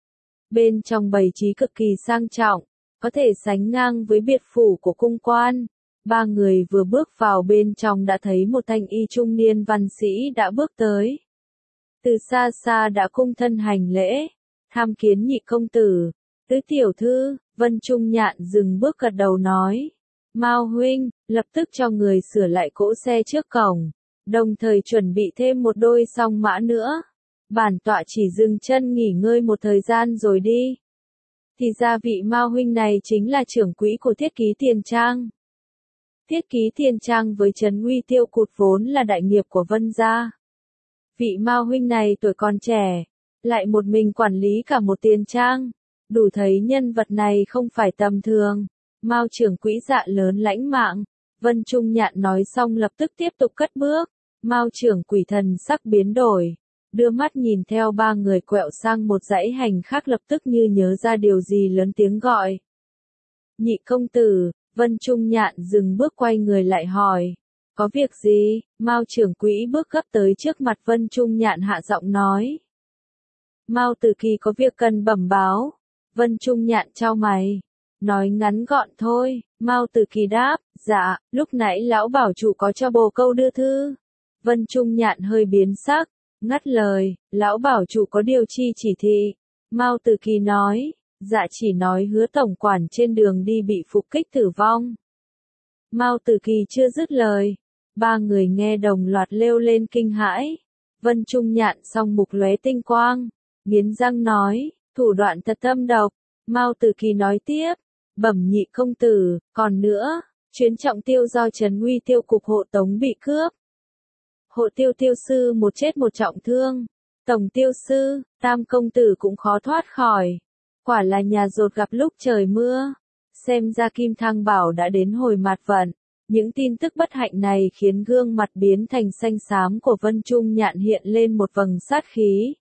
Bên trong bày trí cực kỳ sang trọng, có thể sánh ngang với biệt phủ của cung quan. Ba người vừa bước vào bên trong đã thấy một thanh y trung niên văn sĩ đã bước tới. Từ xa xa đã cung thân hành lễ, tham kiến nhị công tử, tứ tiểu thư. Vân Trung Nhạn dừng bước gật đầu nói. Mao huynh, lập tức cho người sửa lại cỗ xe trước cổng, đồng thời chuẩn bị thêm một đôi song mã nữa. Bản tọa chỉ dừng chân nghỉ ngơi một thời gian rồi đi. Thì ra vị Mao huynh này chính là trưởng quỹ của Thiết Ký Tiền Trang. Thiết Ký Tiền Trang với trấn uy Tiêu Cụt vốn là đại nghiệp của Vân gia. Vị Mao huynh này tuổi còn trẻ, lại một mình quản lý cả một tiền trang, Đủ thấy nhân vật này không phải tầm thường. Mao trưởng quỹ dạ lớn lãnh mạng. Vân Trung Nhạn nói xong lập tức tiếp tục cất bước. Mao trưởng quỷ thần sắc biến đổi. Đưa mắt nhìn theo ba người quẹo sang một dãy hành khác, lập tức như nhớ ra điều gì lớn tiếng gọi. Nhị công tử. Vân Trung Nhạn dừng bước quay người lại hỏi. Có việc gì? Mao trưởng quỹ bước gấp tới trước mặt Vân Trung Nhạn hạ giọng nói. Mao Tử Kỳ có việc cần bẩm báo. Vân Trung Nhạn chau mày. Nói ngắn gọn thôi. Mao Tử Kỳ đáp. Dạ, lúc nãy lão bảo chủ có cho bồ câu đưa thư. Vân Trung Nhạn hơi biến sắc. Ngắt lời. Lão bảo chủ có điều chi chỉ thị. Mao Tử Kỳ nói. Dạ chỉ nói Hứa tổng quản trên đường đi bị phục kích tử vong. Mao Tử Kỳ chưa dứt lời. Ba người nghe đồng loạt lêu lên kinh hãi. Vân Trung Nhạn song mục lóe tinh quang. Nghiến răng nói. Thủ đoạn thật thâm độc. Mao Tử Kỳ nói tiếp. Bẩm nhị công tử. Còn nữa. Chuyến trọng tiêu do Trấn Uy tiêu cục hộ tống bị cướp. Hộ tiêu tiêu sư một chết một trọng thương. Tổng tiêu sư, tam công tử cũng khó thoát khỏi. Quả là nhà dột gặp lúc trời mưa. Xem ra Kim Thăng Bảo đã đến hồi mạt vận. Những tin tức bất hạnh này khiến gương mặt biến thành xanh xám của Vân Trung Nhạn hiện lên một vầng sát khí.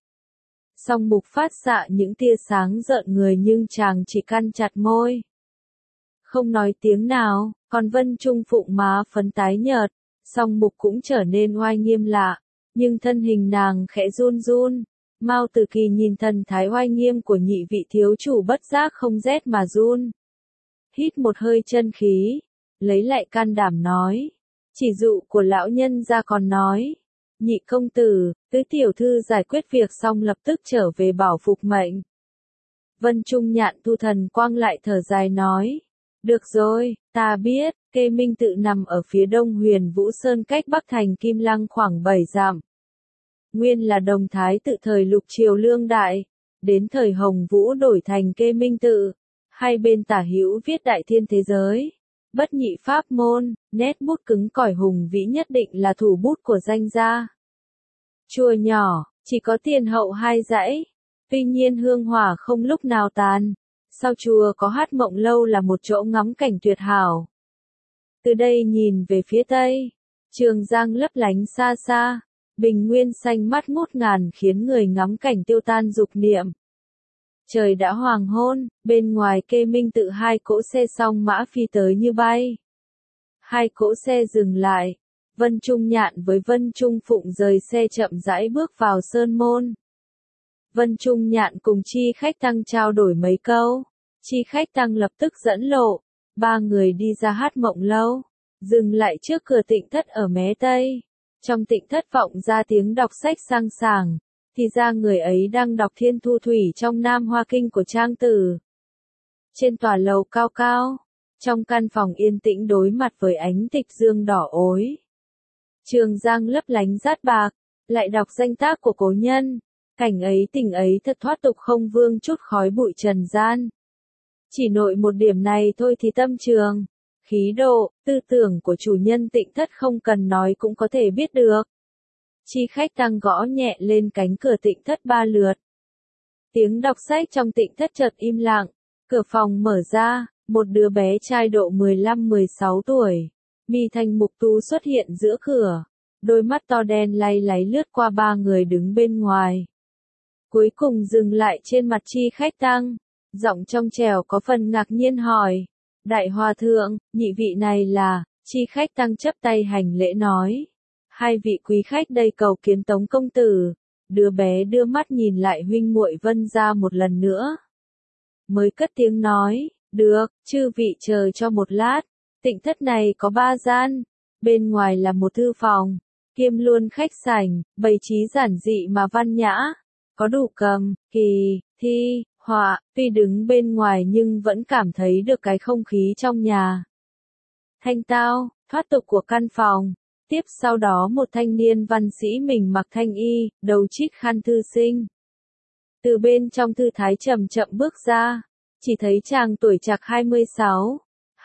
Song mục phát xạ những tia sáng rợn người nhưng chàng chỉ căn chặt môi. Không nói tiếng nào, còn Vân Trung Phụng má phấn tái nhợt. Song mục cũng trở nên oai nghiêm lạ. Nhưng thân hình nàng khẽ run run. Mao Tử Kỳ nhìn thần thái oai nghiêm của nhị vị thiếu chủ bất giác không rét mà run. Hít một hơi chân khí. Lấy lại can đảm nói. Chỉ dụ của lão nhân ra còn nói. Nhị công tử, tứ tiểu thư giải quyết việc xong lập tức trở về bảo phục mệnh. Vân Trung Nhạn thu thần quang lại thở dài nói. Được rồi, ta biết, Kê Minh tự nằm ở phía đông Huyền Vũ Sơn cách Bắc thành Kim Lăng khoảng 7 dặm. Nguyên là đồng thái tự thời lục triều lương đại. Đến thời Hồng Vũ đổi thành Kê Minh tự. Hai bên tả hữu viết đại thiên thế giới. Bất nhị pháp môn, nét bút cứng cỏi hùng vĩ nhất định là thủ bút của danh gia. Chùa nhỏ, chỉ có tiền hậu hai dãy. Tuy nhiên hương hỏa không lúc nào tàn. Sau chùa có Hát Mộng Lâu là một chỗ ngắm cảnh tuyệt hảo. Từ đây nhìn về phía tây, Trường Giang lấp lánh xa xa, bình nguyên xanh mát ngút ngàn khiến người ngắm cảnh tiêu tan dục niệm. Trời đã hoàng hôn, bên ngoài Kê Minh tự hai cỗ xe song mã phi tới như bay. Hai cỗ xe dừng lại, Vân Trung Nhạn với Vân Trung Phụng rời xe chậm rãi bước vào sơn môn. Vân Trung Nhạn cùng Chi Khách Tăng trao đổi mấy câu, Chi Khách Tăng lập tức dẫn lộ, ba người đi ra Hát Mộng Lâu, dừng lại trước cửa Tịnh thất ở mé tây. Trong Tịnh thất vọng ra tiếng đọc sách sang sảng, thì ra người ấy đang đọc Thiên Thu Thủy trong Nam Hoa Kinh của Trang Tử. Trên tòa lầu cao cao, trong căn phòng yên tĩnh đối mặt với ánh tịch dương đỏ ối. Trường Giang lấp lánh rát bạc, lại đọc danh tác của cố nhân. Cảnh ấy tình ấy thật thoát tục không vương chút khói bụi trần gian. Chỉ nội một điểm này thôi thì tâm trường, khí độ, tư tưởng của chủ nhân Tịnh thất không cần nói cũng có thể biết được. Chi Khách Tăng gõ nhẹ lên cánh cửa Tịnh thất ba lượt. Tiếng đọc sách trong Tịnh thất chợt im lặng, cửa phòng mở ra, một đứa bé trai độ 15-16 tuổi, mi thanh mục tú xuất hiện giữa cửa, đôi mắt to đen lay láy lướt qua ba người đứng bên ngoài. Cuối cùng dừng lại trên mặt Chi Khách Tăng, giọng trong trẻo có phần ngạc nhiên hỏi. Đại Hòa Thượng, nhị vị này là, Chi Khách Tăng chắp tay hành lễ nói. Hai vị quý khách đây cầu kiến Tống công tử. Đứa bé đưa mắt nhìn lại huynh muội Vân gia một lần nữa. Mới cất tiếng nói, được, chư vị chờ cho một lát. Tịnh thất này có 3 gian, bên ngoài là một thư phòng, kiêm luôn khách sảnh, bày trí giản dị mà văn nhã. Có đủ cầm, kỳ, thi, họa, tuy đứng bên ngoài nhưng vẫn cảm thấy được cái không khí trong nhà. Thanh tao, thoát tục của căn phòng. Tiếp sau đó một thanh niên văn sĩ mình mặc thanh y, đầu chít khăn thư sinh. Từ bên trong thư thái chậm chậm bước ra, chỉ thấy chàng tuổi trạc 26,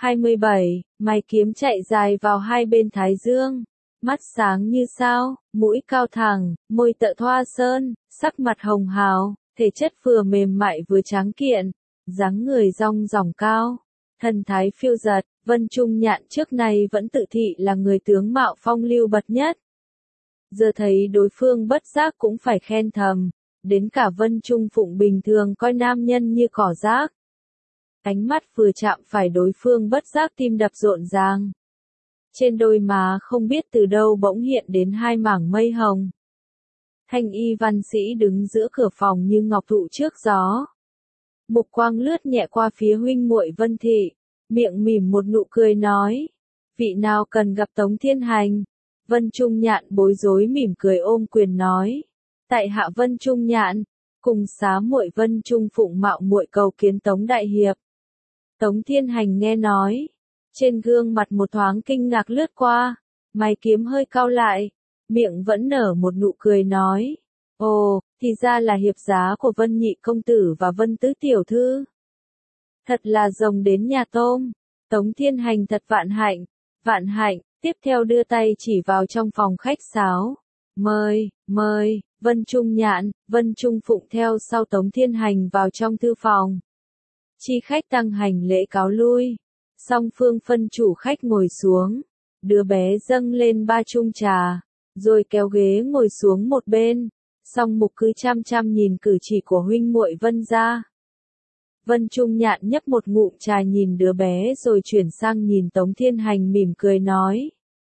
27, mày kiếm chạy dài vào hai bên thái dương, mắt sáng như sao, mũi cao thẳng, môi tợ thoa sơn, sắc mặt hồng hào, thể chất vừa mềm mại vừa tráng kiện, dáng người rong ròng cao, thần thái phiêu dật, Vân Trung Nhạn trước nay vẫn tự thị là người tướng mạo phong lưu bậc nhất. Giờ thấy đối phương bất giác cũng phải khen thầm, đến cả Vân Trung Phụng bình thường coi nam nhân như cỏ rác. Ánh mắt vừa chạm phải đối phương bất giác tim đập rộn ràng. Trên đôi má không biết từ đâu bỗng hiện đến hai mảng mây hồng. Thanh y văn sĩ đứng giữa cửa phòng như ngọc thụ trước gió. Mục quang lướt nhẹ qua phía huynh muội Vân Thị, miệng mỉm một nụ cười nói, vị nào cần gặp Tống Thiên Hành. Vân Trung Nhạn bối rối mỉm cười ôm quyền nói, tại hạ Vân Trung Nhạn, cùng xá muội Vân Trung Phụng mạo muội cầu kiến Tống đại hiệp. Tống Thiên Hành nghe nói, trên gương mặt một thoáng kinh ngạc lướt qua, mày kiếm hơi cau lại, miệng vẫn nở một nụ cười nói, ồ, thì ra là hiệp giá của Vân nhị công tử và Vân tứ tiểu thư. Thật là rồng đến nhà tôm. Tống Thiên Hành thật vạn hạnh, tiếp theo đưa tay chỉ vào trong phòng khách sáo. Mời, Vân Trung Nhạn, Vân Trung Phụng theo sau Tống Thiên Hành vào trong thư phòng. Chi khách tăng hành lễ cáo lui. Song phương phân chủ khách ngồi xuống. Đứa bé dâng lên 3 chung trà, rồi kéo ghế ngồi xuống một bên. Song mục cứ chăm chăm nhìn cử chỉ của huynh muội Vân gia. Vân Trung Nhạn nhấp một ngụm trà nhìn đứa bé rồi chuyển sang nhìn Tống Thiên Hành mỉm cười nói.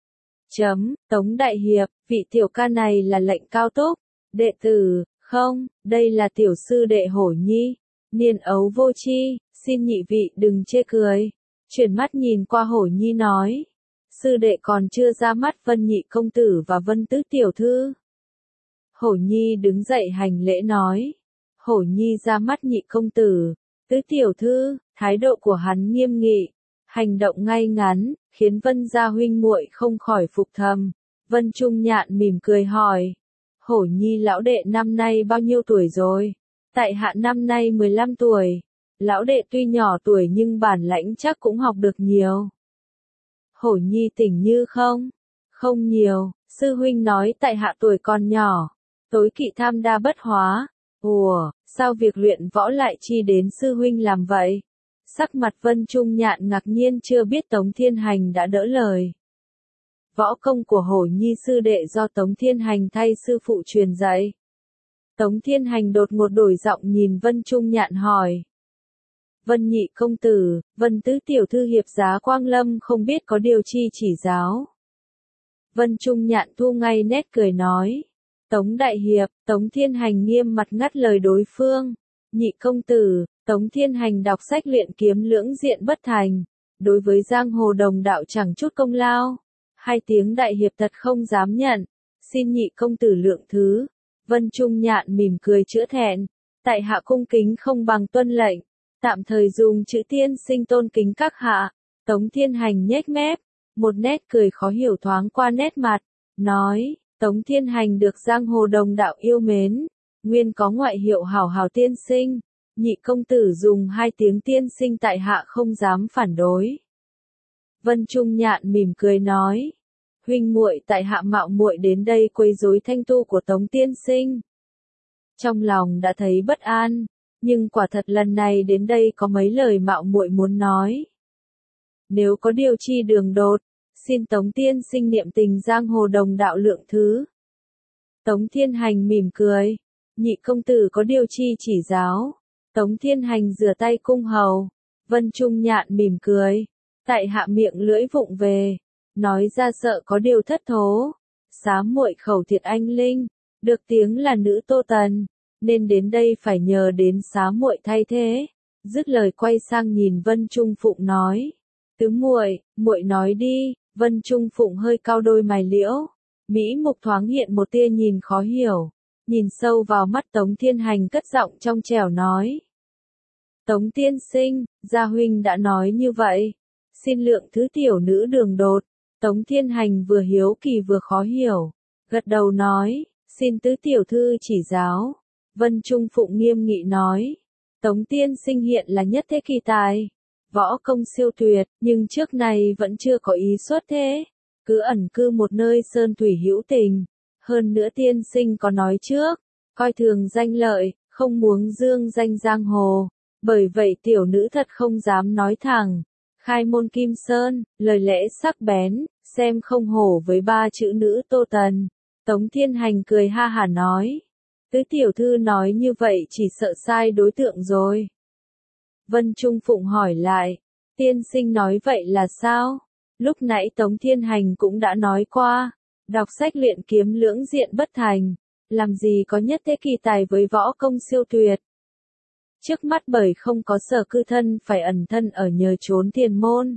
Tống đại hiệp, vị tiểu ca này là lệnh cao túc, đệ tử, không, đây là tiểu sư đệ Hổ Nhi, niên ấu vô tri, xin nhị vị đừng chê cười. Chuyển mắt nhìn qua Hổ Nhi nói, sư đệ còn chưa ra mắt Vân nhị công tử và Vân tứ tiểu thư. Hổ Nhi đứng dậy hành lễ nói, Hổ Nhi ra mắt nhị công tử, tứ tiểu thư, thái độ của hắn nghiêm nghị, hành động ngay ngắn, khiến Vân gia huynh muội không khỏi phục thầm. Vân Trung Nhạn mỉm cười hỏi, Hổ Nhi lão đệ năm nay bao nhiêu tuổi rồi? Tại hạ năm nay 15 tuổi, lão đệ tuy nhỏ tuổi nhưng bản lãnh chắc cũng học được nhiều. Hổ Nhi tỉnh như không nhiều, sư huynh nói tại hạ tuổi còn nhỏ, tối kỵ tham đa bất hóa. Ủa, sao việc luyện võ lại chi đến sư huynh làm vậy? Sắc mặt Vân Trung Nhạn ngạc nhiên chưa biết Tống Thiên Hành đã đỡ lời. Võ công của Hổ Nhi sư đệ do Tống Thiên Hành thay sư phụ truyền dạy. Tống Thiên Hành đột ngột đổi giọng nhìn Vân Trung Nhạn hỏi. Vân nhị công tử, Vân tứ tiểu thư hiệp giá Quang Lâm không biết có điều chi chỉ giáo. Vân Trung Nhạn thu ngay nét cười nói. Tống đại hiệp, Tống Thiên Hành nghiêm mặt ngắt lời đối phương. Nhị công tử, Tống Thiên Hành đọc sách luyện kiếm lưỡng diện bất thành. Đối với giang hồ đồng đạo chẳng chút công lao. 2 tiếng đại hiệp thật không dám nhận. Xin nhị công tử lượng thứ. Vân Trung Nhạn mỉm cười chữa thẹn. Tại hạ cung kính không bằng tuân lệnh. Tạm thời dùng chữ tiên sinh tôn kính các hạ. Tống Thiên Hành nhếch mép. Một nét cười khó hiểu thoáng qua nét mặt. Nói. Tống Thiên Hành được giang hồ đồng đạo yêu mến, nguyên có ngoại hiệu hảo hảo tiên sinh, nhị công tử dùng 2 tiếng tiên sinh tại hạ không dám phản đối. Vân Trung Nhạn mỉm cười nói, huynh muội tại hạ mạo muội đến đây quấy rối thanh tu của Tống tiên sinh. Trong lòng đã thấy bất an, nhưng quả thật lần này đến đây có mấy lời mạo muội muốn nói. Nếu có điều chi đường đột, xin Tống tiên sinh niệm tình giang hồ đồng đạo lượng thứ. Tống Thiên Hành mỉm cười. Nhị công tử có điều chi chỉ giáo. Tống Thiên Hành rửa tay cung hầu. Vân Trung Nhạn mỉm cười. Tại hạ miệng lưỡi vụng về. Nói ra sợ có điều thất thố. Xá muội khẩu thiệt anh linh. Được tiếng là nữ Tô Tần. Nên đến đây phải nhờ đến xá muội thay thế. Dứt lời quay sang nhìn Vân Trung Phụng nói. Tứ muội, muội nói đi. Vân Trung Phụng hơi cau đôi mày liễu, mỹ mục thoáng hiện một tia nhìn khó hiểu, nhìn sâu vào mắt Tống Thiên Hành cất giọng trong trẻo nói. Tống tiên sinh, gia huynh đã nói như vậy, xin lượng thứ tiểu nữ đường đột. Tống Thiên Hành vừa hiếu kỳ vừa khó hiểu, gật đầu nói, xin tứ tiểu thư chỉ giáo. Vân Trung Phụng nghiêm nghị nói, Tống tiên sinh hiện là nhất thế kỳ tài. Võ công siêu tuyệt, nhưng trước này vẫn chưa có ý xuất thế, cứ ẩn cư một nơi sơn thủy hữu tình. Hơn nữa tiên sinh có nói trước, coi thường danh lợi, không muốn dương danh giang hồ, Bởi vậy tiểu nữ thật không dám nói thẳng. Khai môn kim sơn, lời lẽ sắc bén, xem không hổ với ba chữ nữ Tô Tần. Tống Thiên Hành cười ha hả nói. Tứ tiểu thư nói như vậy chỉ sợ sai đối tượng rồi. Vân Trung Phụng hỏi lại. Tiên sinh nói vậy là sao? Lúc nãy Tống Thiên Hành cũng đã nói qua. Đọc sách luyện kiếm lưỡng diện bất thành. Làm gì có nhất thế kỳ tài với võ công siêu tuyệt. Trước mắt bởi không có sở cư thân phải ẩn thân ở nhờ trốn thiền môn.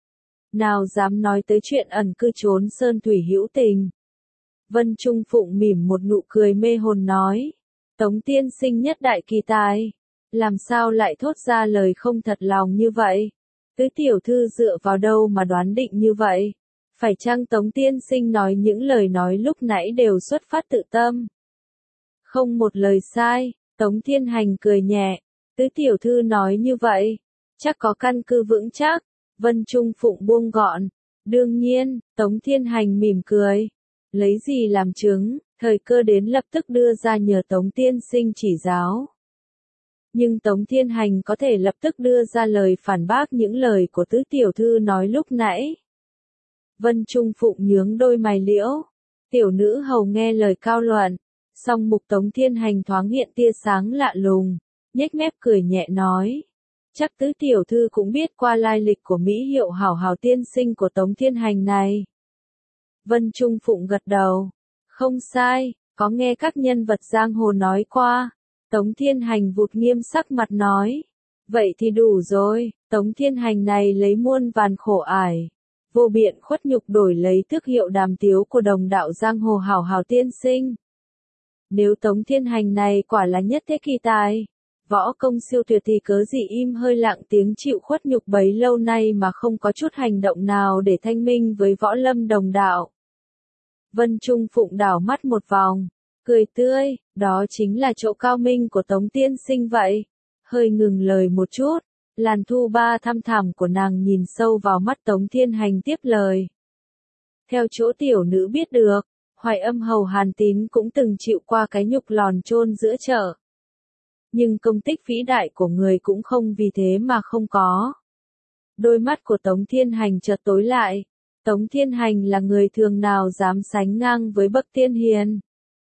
Nào dám nói tới chuyện ẩn cư trốn sơn thủy hữu tình. Vân Trung Phụng mỉm một nụ cười mê hồn nói. Tống tiên sinh nhất đại kỳ tài. Làm sao lại thốt ra lời không thật lòng như vậy? Tứ tiểu thư dựa vào đâu mà đoán định như vậy? Phải chăng Tống tiên sinh nói những lời nói lúc nãy đều xuất phát tự tâm? Không một lời sai, Tống Thiên Hành cười nhẹ. Tứ tiểu thư nói như vậy, chắc có căn cứ vững chắc. Vân Trung Phụng buông gọn. Đương nhiên, Tống Thiên Hành mỉm cười. Lấy gì làm chứng, thời cơ đến lập tức đưa ra nhờ Tống tiên sinh chỉ giáo. Nhưng Tống Thiên Hành có thể lập tức đưa ra lời phản bác những lời của tứ tiểu thư nói lúc nãy. Vân Trung Phụng nhướng đôi mày liễu. Tiểu nữ hầu nghe lời cao luận. Song mục Tống Thiên Hành thoáng hiện tia sáng lạ lùng. Nhếch mép cười nhẹ nói. Chắc tứ tiểu thư cũng biết qua lai lịch của Mỹ hiệu hảo hảo tiên sinh của Tống Thiên Hành này. Vân Trung Phụng gật đầu. Không sai, có nghe các nhân vật giang hồ nói qua. Tống Thiên Hành vụt nghiêm sắc mặt nói. Vậy thì đủ rồi, Tống Thiên Hành này lấy muôn vàn khổ ải. Vô biện khuất nhục đổi lấy tước hiệu đàm tiếu của đồng đạo giang hồ hảo hảo tiên sinh. Nếu Tống Thiên Hành này quả là nhất thế kỳ tài, võ công siêu tuyệt thì cớ gì im hơi lặng tiếng chịu khuất nhục bấy lâu nay mà không có chút hành động nào để thanh minh với võ lâm đồng đạo. Vân Trung Phụng đảo mắt một vòng, cười tươi, đó chính là chỗ cao minh của Tống tiên sinh vậy. Hơi ngừng lời một chút, làn thu ba thăm thẳm của nàng nhìn sâu vào mắt Tống Thiên Hành tiếp lời. Theo chỗ tiểu nữ biết được, Hoài Âm hầu Hàn Tín cũng từng chịu qua cái nhục lòn chôn giữa chợ. Nhưng công tích vĩ đại của người cũng không vì thế mà không có. Đôi mắt của Tống Thiên Hành chợt tối lại. Tống Thiên Hành là người thường nào dám sánh ngang với bậc tiên hiền.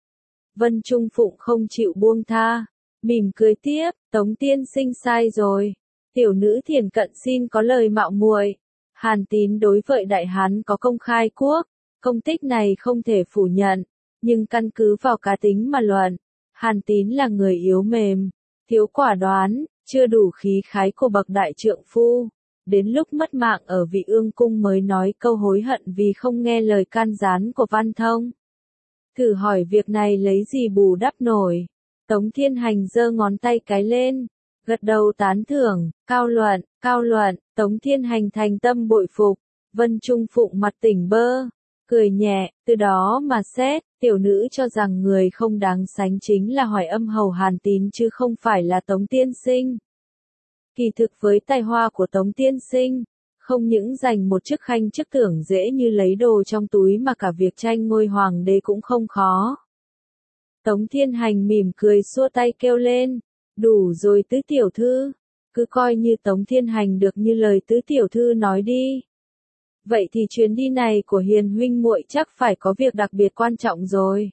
Vân Trung Phụng không chịu buông tha, mỉm cười tiếp, Tống tiên sinh sai rồi. Tiểu nữ thiển cận xin có lời mạo muội. Hàn Tín đối với đại hán có công khai quốc, công tích này không thể phủ nhận, nhưng căn cứ vào cá tính mà luận. Hàn Tín là người yếu mềm, thiếu quả đoán, chưa đủ khí khái của bậc đại trượng phu. Đến lúc mất mạng ở Vị Ương Cung mới nói câu hối hận vì không nghe lời can gián của Văn Thông. Thử hỏi việc này lấy gì bù đắp nổi. Tống Thiên Hành giơ ngón tay cái lên, gật đầu tán thưởng, cao luận, Tống Thiên Hành thành tâm bội phục. Vân Trung Phụng mặt tỉnh bơ, cười nhẹ, từ đó mà xét, tiểu nữ cho rằng người không đáng sánh chính là Hoài Âm hầu Hàn Tín chứ không phải là Tống tiên sinh. Kỳ thực với tài hoa của Tống tiên sinh, không những giành một chức khanh chức tưởng dễ như lấy đồ trong túi mà cả việc tranh ngôi hoàng đế cũng không khó. Tống Thiên Hành mỉm cười xua tay kêu lên, đủ rồi tứ tiểu thư, cứ coi như Tống Thiên Hành được như lời tứ tiểu thư nói đi. Vậy thì chuyến đi này của hiền huynh muội chắc phải có việc đặc biệt quan trọng rồi.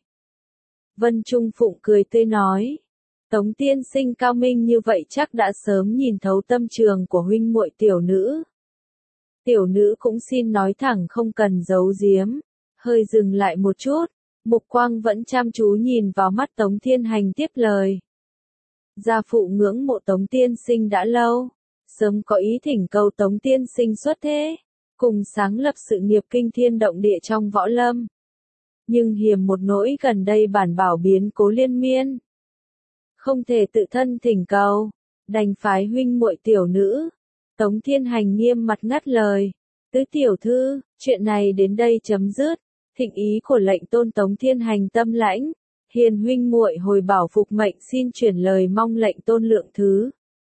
Vân Trung Phụng cười tươi nói. Tống tiên sinh cao minh như vậy chắc đã sớm nhìn thấu tâm trường của huynh muội tiểu nữ. Tiểu nữ cũng xin nói thẳng không cần giấu giếm. Hơi dừng lại một chút, mục quang vẫn chăm chú nhìn vào mắt Tống Thiên Hành tiếp lời. Gia phụ ngưỡng mộ Tống tiên sinh đã lâu, sớm có ý thỉnh cầu Tống tiên sinh xuất thế, cùng sáng lập sự nghiệp kinh thiên động địa trong võ lâm. Nhưng hiềm một nỗi gần đây bản bảo biến cố liên miên. Không thể tự thân thỉnh cầu, đành phái huynh muội tiểu nữ. Tống Thiên Hành nghiêm mặt ngắt lời. Tứ tiểu thư, chuyện này đến đây chấm dứt. Thịnh ý của lệnh tôn Tống Thiên Hành tâm lãnh. Hiền huynh muội hồi bảo phục mệnh xin chuyển lời mong lệnh tôn lượng thứ.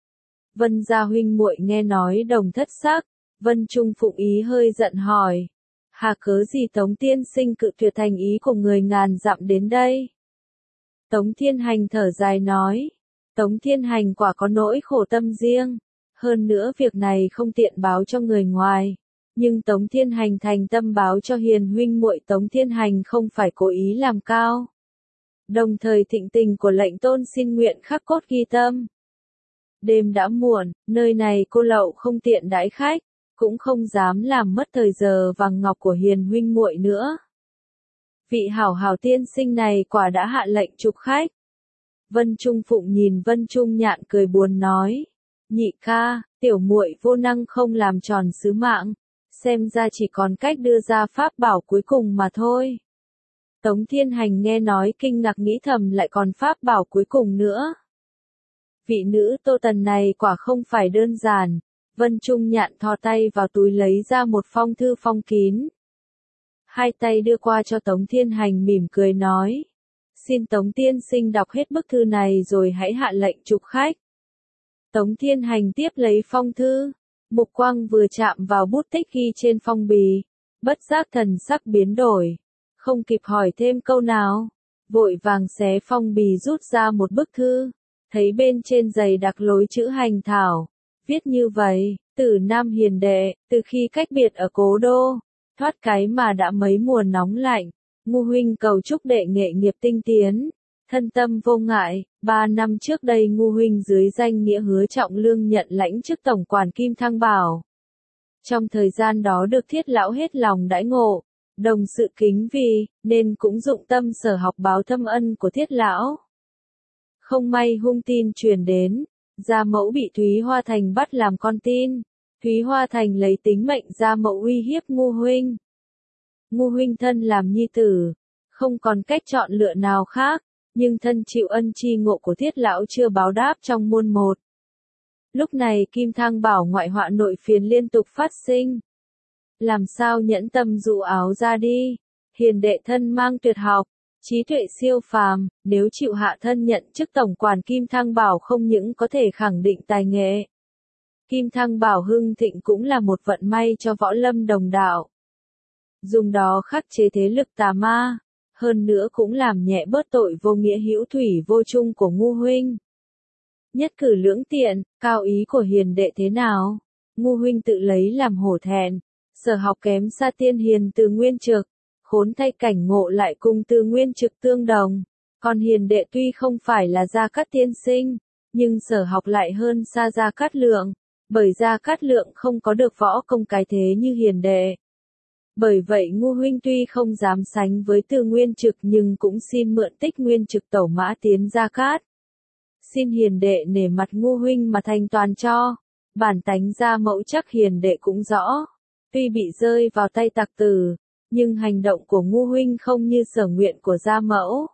Vân gia huynh muội nghe nói đồng thất sắc. Vân Trung Phụng ý hơi giận hỏi. Hà cớ gì Tống tiên sinh cự tuyệt thành ý của người ngàn dặm đến đây? Tống Thiên Hành thở dài nói. Tống Thiên Hành quả có nỗi khổ tâm riêng, hơn nữa việc này không tiện báo cho người ngoài. Nhưng Tống Thiên Hành thành tâm báo cho hiền huynh muội. Tống Thiên Hành không phải cố ý làm cao. Đồng thời thịnh tình của lệnh tôn xin nguyện khắc cốt ghi tâm. Đêm đã muộn, nơi này cô lậu không tiện đãi khách, cũng không dám làm mất thời giờ vàng ngọc của hiền huynh muội nữa. Vị hảo hảo tiên sinh này quả đã hạ lệnh chụp khách. Vân Trung Phụng nhìn Vân Trung Nhạn cười buồn nói, nhị ca, tiểu muội vô năng không làm tròn sứ mạng, xem ra chỉ còn cách đưa ra pháp bảo cuối cùng mà thôi. Tống Thiên Hành nghe nói kinh ngạc nghĩ thầm lại còn pháp bảo cuối cùng nữa. Vị nữ Tô Tần này quả không phải đơn giản. Vân Trung Nhạn thò tay vào túi lấy ra một phong thư phong kín. Hai tay đưa qua cho Tống Thiên Hành mỉm cười nói. Xin Tống tiên sinh đọc hết bức thư này rồi hãy hạ lệnh chụp khách. Tống Thiên Hành tiếp lấy phong thư. Mục quang vừa chạm vào bút tích ghi trên phong bì. Bất giác thần sắc biến đổi. Không kịp hỏi thêm câu nào. Vội vàng xé phong bì rút ra một bức thư. Thấy bên trên dày đặc lối chữ hành thảo. Viết như vậy, từ Nam Hiền đệ, từ khi cách biệt ở cố đô, thoát cái mà đã mấy mùa nóng lạnh, Ngu huynh cầu chúc đệ nghệ nghiệp tinh tiến, thân tâm vô ngại. 3 năm trước đây Ngu huynh dưới danh nghĩa hứa trọng lương nhận lãnh chức tổng quản Kim Thăng Bảo. Trong thời gian đó được Thiết lão hết lòng đãi ngộ, đồng sự kính vì, nên cũng dụng tâm sở học báo thâm ân của Thiết lão. Không may hung tin truyền đến. Gia mẫu bị Thúy Hoa Thành bắt làm con tin. Thúy Hoa Thành lấy tính mệnh Gia mẫu uy hiếp Ngu huynh. Ngu huynh thân làm nhi tử, không còn cách chọn lựa nào khác, nhưng thân chịu ân chi ngộ của Thiết lão chưa báo đáp trong môn một. Lúc này Kim Thang Bảo ngoại họa nội phiền liên tục phát sinh. Làm sao nhẫn tâm dụ áo ra đi, hiền đệ thân mang tuyệt học. Trí tuệ siêu phàm, nếu chịu hạ thân nhận chức tổng quản Kim Thăng Bảo không những có thể khẳng định tài nghệ. Kim Thăng Bảo hưng thịnh cũng là một vận may cho võ lâm đồng đạo. Dùng đó khắc chế thế lực tà ma, hơn nữa cũng làm nhẹ bớt tội vô nghĩa hữu thủy vô chung của Ngu huynh. Nhất cử lưỡng tiện, cao ý của hiền đệ thế nào? Ngu huynh tự lấy làm hổ thẹn, sở học kém xa tiên hiền từ Nguyên Trực. Khốn thay cảnh ngộ lại cùng từ Nguyên Trực tương đồng, còn hiền đệ tuy không phải là Gia Cát tiên sinh, nhưng sở học lại hơn xa Gia Cát Lượng, bởi Gia Cát Lượng không có được võ công cái thế như hiền đệ. Bởi vậy Ngu huynh tuy không dám sánh với từ Nguyên Trực nhưng cũng xin mượn tích Nguyên Trực tẩu mã tiến Gia Cát. Xin hiền đệ nể mặt Ngu huynh mà thành toàn cho, bản tánh Gia mẫu chắc hiền đệ cũng rõ, tuy bị rơi vào tay tặc tử. Nhưng hành động của Ngu huynh không như sở nguyện của Gia mẫu.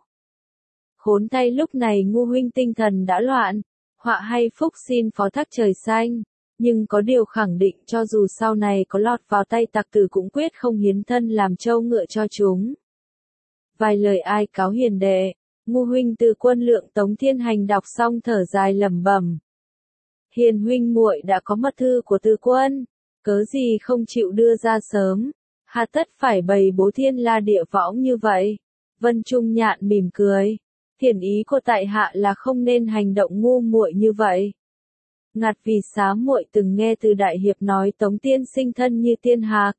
Khốn thay lúc này Ngu huynh tinh thần đã loạn, họa hay phúc xin phó thác trời xanh, nhưng có điều khẳng định cho dù sau này có lọt vào tay tặc tử cũng quyết không hiến thân làm trâu ngựa cho chúng. Vài lời ai cáo hiền đệ, Ngu huynh từ quân lượng Tống Thiên Hành đọc xong thở dài lẩm bẩm. Hiền huynh muội đã có mật thư của Từ quân, cớ gì không chịu đưa ra sớm. Hà tất phải bày bố thiên la địa võng như vậy. Vân Trung Nhạn mỉm cười. Thiền ý của tại hạ là không nên hành động ngu muội như vậy. Ngặt vì xá muội từng nghe từ đại hiệp nói Tống tiên sinh thân như tiên hạc.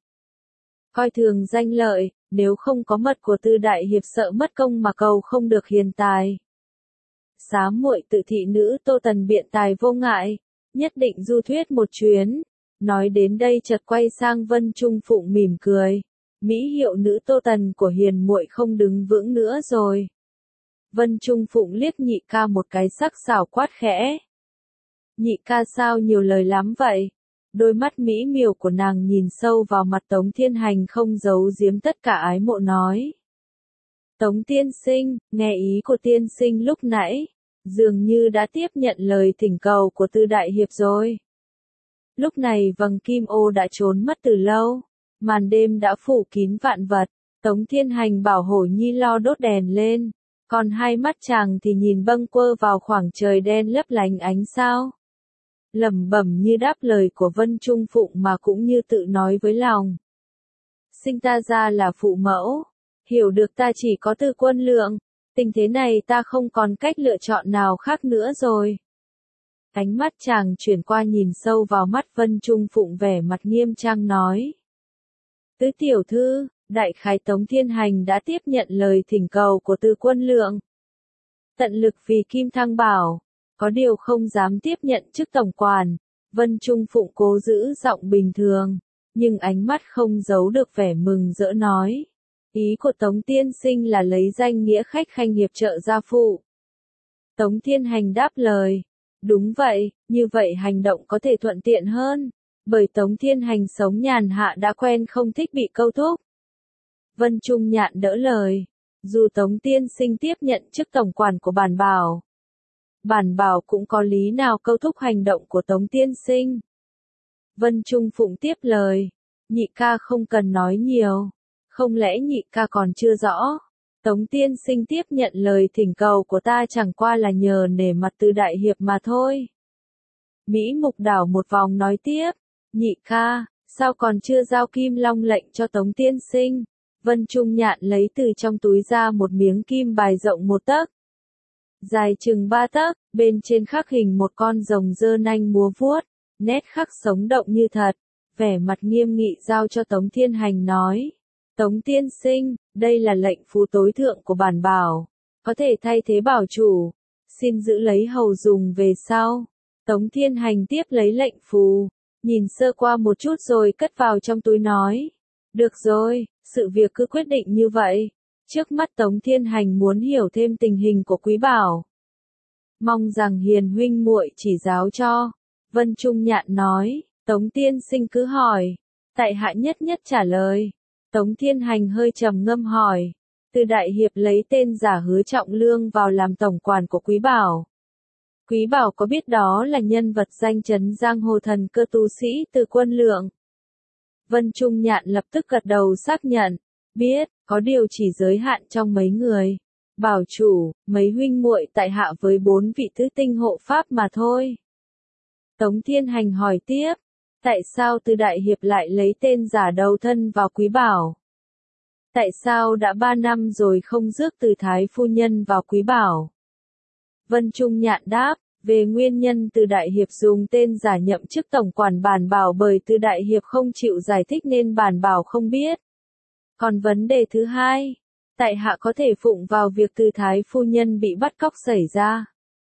Coi thường danh lợi, nếu không có mật của Từ đại hiệp sợ mất công mà cầu không được hiền tài. Xá muội tự thị nữ Tô Tần biện tài vô ngại, nhất định du thuyết một chuyến. Nói đến đây chợt quay sang Vân Trung Phụng mỉm cười. Mỹ hiệu nữ Tô Tần của hiền muội không đứng vững nữa rồi. Vân Trung Phụng liếc nhị ca một cái sắc sảo quát khẽ. Nhị ca sao nhiều lời lắm vậy? Đôi mắt mỹ miều của nàng nhìn sâu vào mặt Tống Thiên Hành không giấu giếm tất cả ái mộ nói. Tống tiên sinh, nghe ý của tiên sinh lúc nãy, dường như đã tiếp nhận lời thỉnh cầu của Từ đại hiệp rồi. Lúc này vầng kim ô đã trốn mất từ lâu, màn đêm đã phủ kín vạn vật, Tống Thiên Hành bảo Hổ Nhi lo đốt đèn lên, còn hai mắt chàng thì nhìn bâng quơ vào khoảng trời đen lấp lánh ánh sao. Lẩm bẩm như đáp lời của Vân Trung Phụng mà cũng như tự nói với lòng. Sinh ta ra là phụ mẫu, hiểu được ta chỉ có Từ quân lượng, Tình thế này ta không còn cách lựa chọn nào khác nữa rồi. Ánh mắt chàng chuyển qua nhìn sâu vào mắt Vân Trung Phụng vẻ mặt nghiêm trang nói. Tứ tiểu thư, đại khái Tống Thiên Hành đã tiếp nhận lời thỉnh cầu của Từ Quân Lượng. Tận lực vì Kim Thăng Bảo, có điều không dám tiếp nhận chức tổng quản. Vân Trung Phụng cố giữ giọng bình thường, nhưng ánh mắt không giấu được vẻ mừng rỡ nói. Ý của Tống tiên sinh là lấy danh nghĩa khách khanh hiệp trợ gia phụ. Tống Thiên Hành đáp lời. Đúng vậy, như vậy hành động có thể thuận tiện hơn, bởi Tống Thiên Hành sống nhàn hạ đã quen không thích bị câu thúc. Vân Trung Nhạn đỡ lời. Dù Tống tiên sinh tiếp nhận chức tổng quản của Bản Bảo cũng có lý nào câu thúc hành động của Tống tiên sinh. Vân Trung Phụng tiếp lời. Nhị ca không cần nói nhiều. Không lẽ nhị ca còn chưa rõ? Tống tiên sinh tiếp nhận lời thỉnh cầu của ta chẳng qua là nhờ nể mặt Từ đại hiệp mà thôi. Mỹ Mục đảo một vòng nói tiếp. Nhị ca, sao còn chưa giao Kim Long lệnh cho Tống tiên sinh? Vân Trung Nhạn lấy từ trong túi ra một miếng kim bài rộng 1 tấc. Dài chừng 3 tấc, bên trên khắc hình một con rồng giơ nanh múa vuốt, nét khắc sống động như thật, vẻ mặt nghiêm nghị giao cho Tống Thiên Hành nói. Tống tiên sinh, đây là lệnh phú tối thượng của Bản Bảo, có thể thay thế bảo chủ, xin giữ lấy hầu dùng về sau. Tống Thiên Hành tiếp lấy lệnh phù, nhìn sơ qua một chút rồi cất vào trong túi nói. Được rồi, sự việc cứ quyết định như vậy. Trước mắt Tống Thiên Hành muốn hiểu thêm tình hình của Quý Bảo. Mong rằng hiền huynh muội chỉ giáo cho. Vân Trung Nhạn nói, Tống tiên sinh cứ hỏi. Tại hạ nhất nhất trả lời. Tống Thiên Hành hơi trầm ngâm hỏi. Từ đại hiệp lấy tên giả Hứa Trọng Lương vào làm tổng quản của Quý Bảo. Quý Bảo có biết đó là nhân vật danh chấn giang hồ thần cơ tu sĩ Từ Quân Lượng? Vân Trung Nhạn lập tức gật đầu xác nhận. Biết, có điều chỉ giới hạn trong mấy người. Bảo chủ, mấy huynh muội tại hạ với 4 vị thứ tinh hộ pháp mà thôi. Tống Thiên Hành hỏi tiếp. Tại sao Từ đại hiệp lại lấy tên giả đầu thân vào Quý Bảo? Tại sao đã 3 năm rồi không rước Từ thái phu nhân vào Quý Bảo? Vân Trung Nhạn đáp. Về nguyên nhân Từ đại hiệp dùng tên giả nhậm chức tổng quản Bản Bảo bởi Từ đại hiệp không chịu giải thích nên Bản Bảo không biết. Còn vấn đề thứ hai, tại hạ có thể phụng vào việc Từ thái phu nhân bị bắt cóc xảy ra.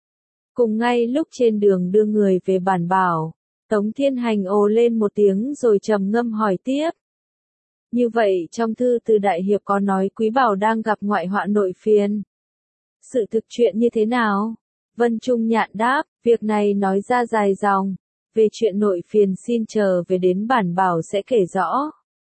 Cùng ngay lúc trên đường đưa người về Bản Bảo, Tống Thiên Hành ồ lên một tiếng rồi trầm ngâm hỏi tiếp. Như vậy trong thư Từ đại hiệp có nói Quý Bảo đang gặp ngoại họa nội phiền. Sự thực chuyện như thế nào? Vân Trung Nhạn đáp, việc này nói ra dài dòng, về chuyện nội phiền xin chờ về đến Bản Bảo sẽ kể rõ.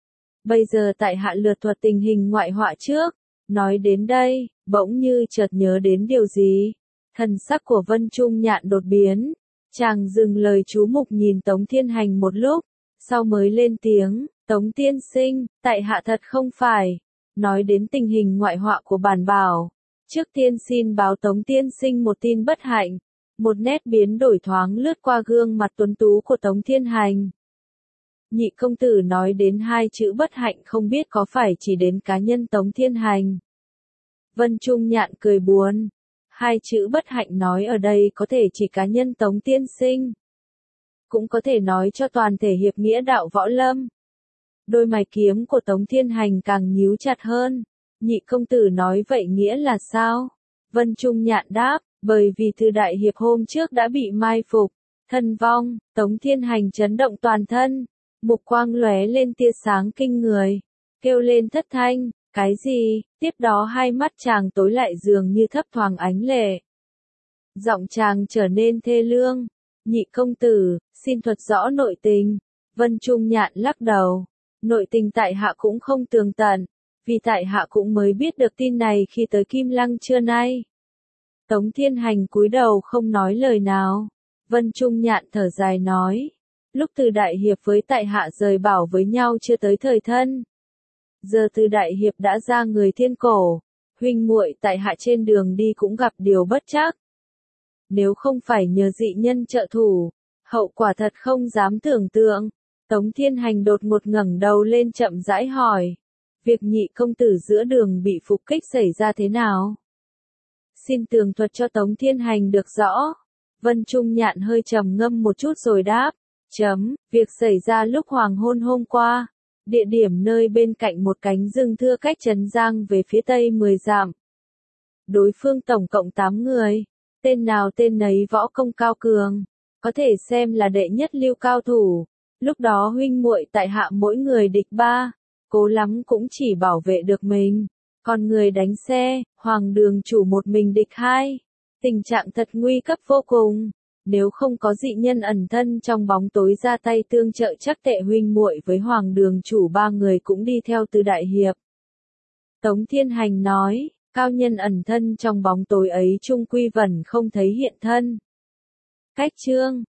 Bây giờ tại hạ lược thuật tình hình ngoại họa trước, nói đến đây, bỗng như chợt nhớ đến điều gì. Thần sắc của Vân Trung Nhạn đột biến, chàng dừng lời chú mục nhìn Tống Thiên Hành một lúc, sau mới lên tiếng, Tống tiên sinh, tại hạ thật không phải, nói đến tình hình ngoại họa của Bản Bảo. Trước tiên xin báo Tống tiên sinh một tin bất hạnh, một nét biến đổi thoáng lướt qua gương mặt tuấn tú của Tống Thiên Hành. Nhị công tử nói đến 2 chữ bất hạnh không biết có phải chỉ đến cá nhân Tống Thiên Hành. Vân Trung Nhạn cười buồn. 2 chữ bất hạnh nói ở đây có thể chỉ cá nhân Tống tiên sinh. Cũng có thể nói cho toàn thể hiệp nghĩa đạo võ lâm. Đôi mày kiếm của Tống Thiên Hành càng nhíu chặt hơn. Nhị công tử nói vậy nghĩa là sao? Vân Trung Nhạn đáp, bởi vì Từ đại hiệp hôm trước đã bị mai phục, thân vong. Tống Thiên Hành chấn động toàn thân, mục quang lóe lên tia sáng kinh người, kêu lên thất thanh, cái gì? Tiếp đó hai mắt chàng tối lại dường như thấp thoáng ánh lệ. Giọng chàng trở nên thê lương. Nhị công tử, xin thuật rõ nội tình. Vân Trung Nhạn lắc đầu. Nội tình tại hạ cũng không tường tận, vì tại hạ cũng mới biết được tin này khi tới Kim Lăng trưa nay. Tống Thiên Hành cúi đầu không nói lời nào. Vân Trung Nhạn thở dài nói. Lúc Từ đại hiệp với tại hạ rời bảo với nhau chưa tới thời thân. Giờ Từ đại hiệp đã ra người thiên cổ, huynh muội tại hạ trên đường đi cũng gặp điều bất trắc. Nếu không phải nhờ dị nhân trợ thủ, hậu quả thật không dám tưởng tượng. Tống Thiên Hành đột ngột ngẩng đầu lên chậm rãi hỏi. Việc nhị công tử giữa đường bị phục kích xảy ra thế nào? xin tường thuật cho Tống Thiên Hành được rõ. Vân Trung Nhạn hơi trầm ngâm một chút rồi đáp. Việc xảy ra lúc hoàng hôn hôm qua. Địa điểm nơi bên cạnh một cánh rừng thưa cách Trấn Giang về phía tây 10 dặm. Đối phương tổng cộng 8 người. Tên nào tên nấy võ công cao cường. Có thể xem là đệ nhất lưu cao thủ. Lúc đó huynh muội tại hạ mỗi người địch 3. Cố lắm cũng chỉ bảo vệ được mình. Còn người đánh xe, Hoàng Đường Chủ một mình địch 2. Tình trạng thật nguy cấp vô cùng. Nếu không có dị nhân ẩn thân trong bóng tối ra tay tương trợ chắc tệ huynh muội với Hoàng Đường Chủ 3 người cũng đi theo Từ đại hiệp. Tống Thiên Hành nói, cao nhân ẩn thân trong bóng tối ấy chung quy vẩn không thấy hiện thân. Cách chương